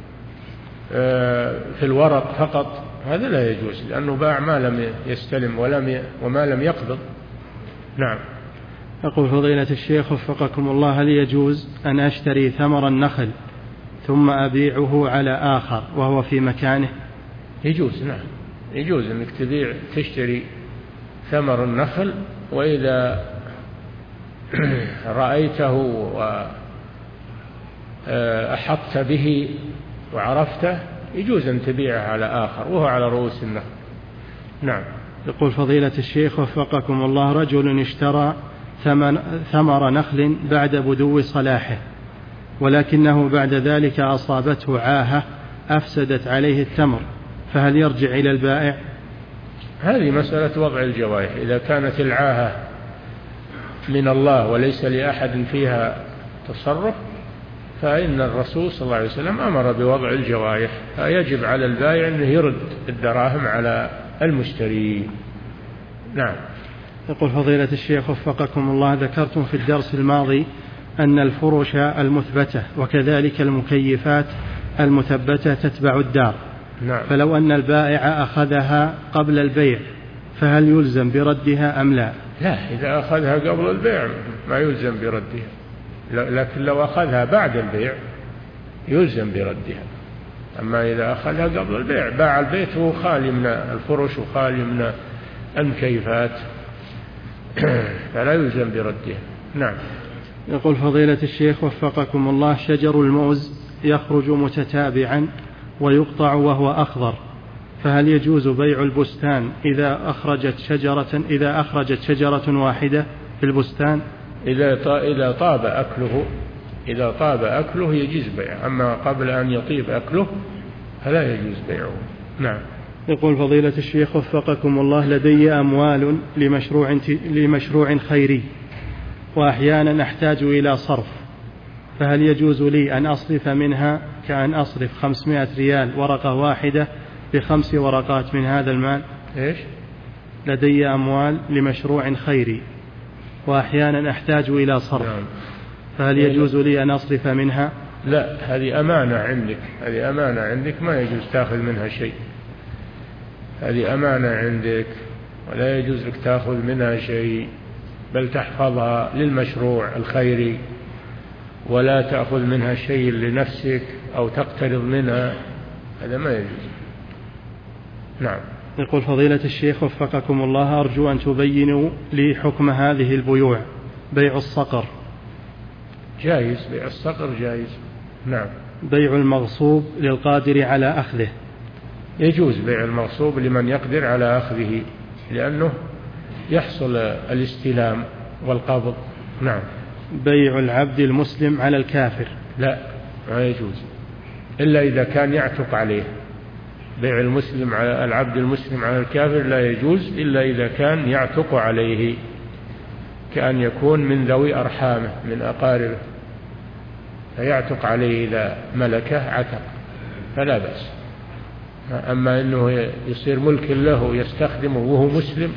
في الورق فقط، هذا لا يجوز، لأنه باع ما لم يستلم ولم وما لم يقبض. نعم. يقول فضيلة الشيخ وفقكم الله: هل يجوز أن أشتري ثمر النخل ثم أبيعه على آخر وهو في مكانه؟ يجوز، نعم، يجوز أنك تبيع تشتري ثمر النخل، وإذا رأيته وأحطت به وعرفته يجوز أن تبيعه على آخر وهو على رؤوس النخل. نعم. يقول فضيلة الشيخ وفقكم الله: رجل اشترى ثمر نخل بعد بدو صلاحه، ولكنه بعد ذلك أصابته عاهة أفسدت عليه التمر، فهل يرجع إلى البائع؟ هذه مسألة وضع الجوائح، إذا كانت العاهة من الله وليس لأحد فيها تصرف، فإن الرسول صلى الله عليه وسلم أمر بوضع الجوائح، فيجب على البائع أنه يرد الدراهم على المشتري. نعم. يقول فضيلة الشيخ وفقكم الله: ذكرتم في الدرس الماضي أن الفرش المثبتة وكذلك المكيفات المثبتة تتبع الدار. نعم. فلو أن البائع أخذها قبل البيع فهل يلزم بردها أم لا؟ لا، إذا أخذها قبل البيع ما يلزم بردها، لكن لو أخذها بعد البيع يلزم بردها. أما إذا أخذها قبل البيع، باع البيت وهو خالي من الفرش وخالي من المكيفات، فلا يلزم بردها. نعم. يقول فضيلة الشيخ وفقكم الله: شجر الموز يخرج متتابعا ويقطع وهو أخضر، فهل يجوز بيع البستان إذا أخرجت شجرة إذا أخرجت شجرة واحدة في البستان؟ إذا إذا طاب أكله إذا طاب أكله يجوز بيعه، أما قبل أن يطيب أكله فلا يجوز بيعه. نعم. يقول فضيلة الشيخ وفقكم الله: لدي أموال لمشروع لمشروع خيري، وأحيانا أحتاج إلى صرف، فهل يجوز لي أن أصرف منها كأن أصرف خمسمائة ريال ورقة واحدة بخمس ورقات من هذا المال؟ إيش؟ لدي أموال لمشروع خيري وأحيانا أحتاج إلى صرف، نعم. فهل يجوز لي أن أصرف منها؟ لا، هذه أمانة عندك، هذه أمانة عندك ما يجوز تأخذ منها شيء، هذه أمانة عندك ولا يجوز لك تأخذ منها شيء، بل تحفظها للمشروع الخيري، ولا تأخذ منها شيء لنفسك أو تقترض منها، هذا ما يجوز. نعم. يقول فضيلة الشيخ وفقكم الله: أرجو أن تبينوا لي حكم هذه البيوع، بيع الصقر. جائز، بيع الصقر جائز. نعم. بيع المغصوب للقادر على أخذه. يجوز بيع المغصوب لمن يقدر على أخذه، لأنه يحصل الاستلام والقبض. نعم. بيع العبد المسلم على الكافر. لا، ما يجوز إلا إذا كان يعتق عليه. بيع المسلم على العبد المسلم على الكافر لا يجوز إلا إذا كان يعتق عليه، كأن يكون من ذوي أرحامه من أقاربه، فيعتق عليه إذا ملكه عتق فلا بأس. أما أنه يصير ملك له ويستخدمه وهو مسلم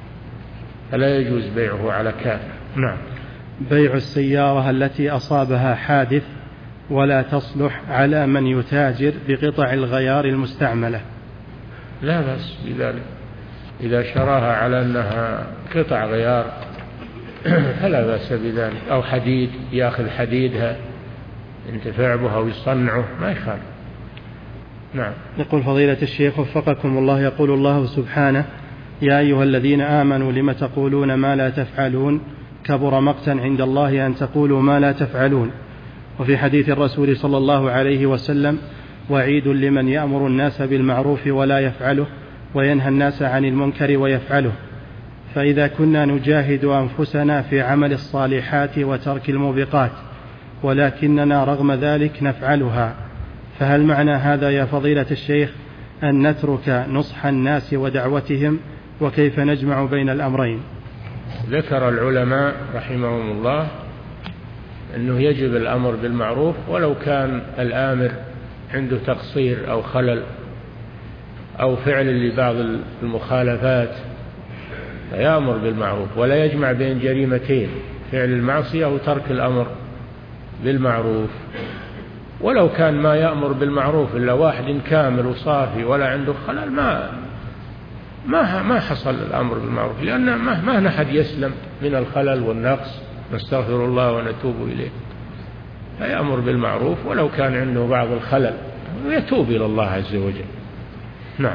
فلا يجوز بيعه على كافر. نعم. بيع السيارة التي أصابها حادث ولا تصلح على من يتاجر بقطع الغيار المستعملة. لا بأس بذلك، إذا شراها على أنها قطع غيار فلا بأس بذلك، أو حديد يأخذ حديدها ينتفع به أو يصنعه ما يخالف. نعم. يقول فضيلة الشيخ وفقكم الله، يقول الله سبحانه: يا أيها الذين آمنوا لم تقولون ما لا تفعلون كبر مقتا عند الله أن تقولوا ما لا تفعلون. وفي حديث الرسول صلى الله عليه وسلم: وعيد لمن يأمر الناس بالمعروف ولا يفعله وينهى الناس عن المنكر ويفعله. فإذا كنا نجاهد أنفسنا في عمل الصالحات وترك الموبقات ولكننا رغم ذلك نفعلها، فهل معنى هذا يا فضيلة الشيخ أن نترك نصح الناس ودعوتهم؟ وكيف نجمع بين الأمرين؟ ذكر العلماء رحمهم الله أنه يجب الأمر بالمعروف ولو كان الآمر عنده تقصير أو خلل أو فعل لبعض المخالفات، فيأمر بالمعروف ولا يجمع بين جريمتين: فعل المعصية وترك الأمر بالمعروف. ولو كان ما يأمر بالمعروف إلا واحد كامل وصافي ولا عنده خلل ما ما ما حصل الأمر بالمعروف، لأن ما ما أحد يسلم من الخلل والنقص، نستغفر الله ونتوب إليه. فيأمر بالمعروف ولو كان عنده بعض الخلل ويتوب إلى الله عز وجل. نعم.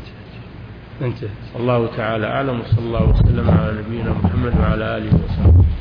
انت. الله تعالى أعلم، وصلى الله وسلم على نبينا محمد وعلى آله وصحبه.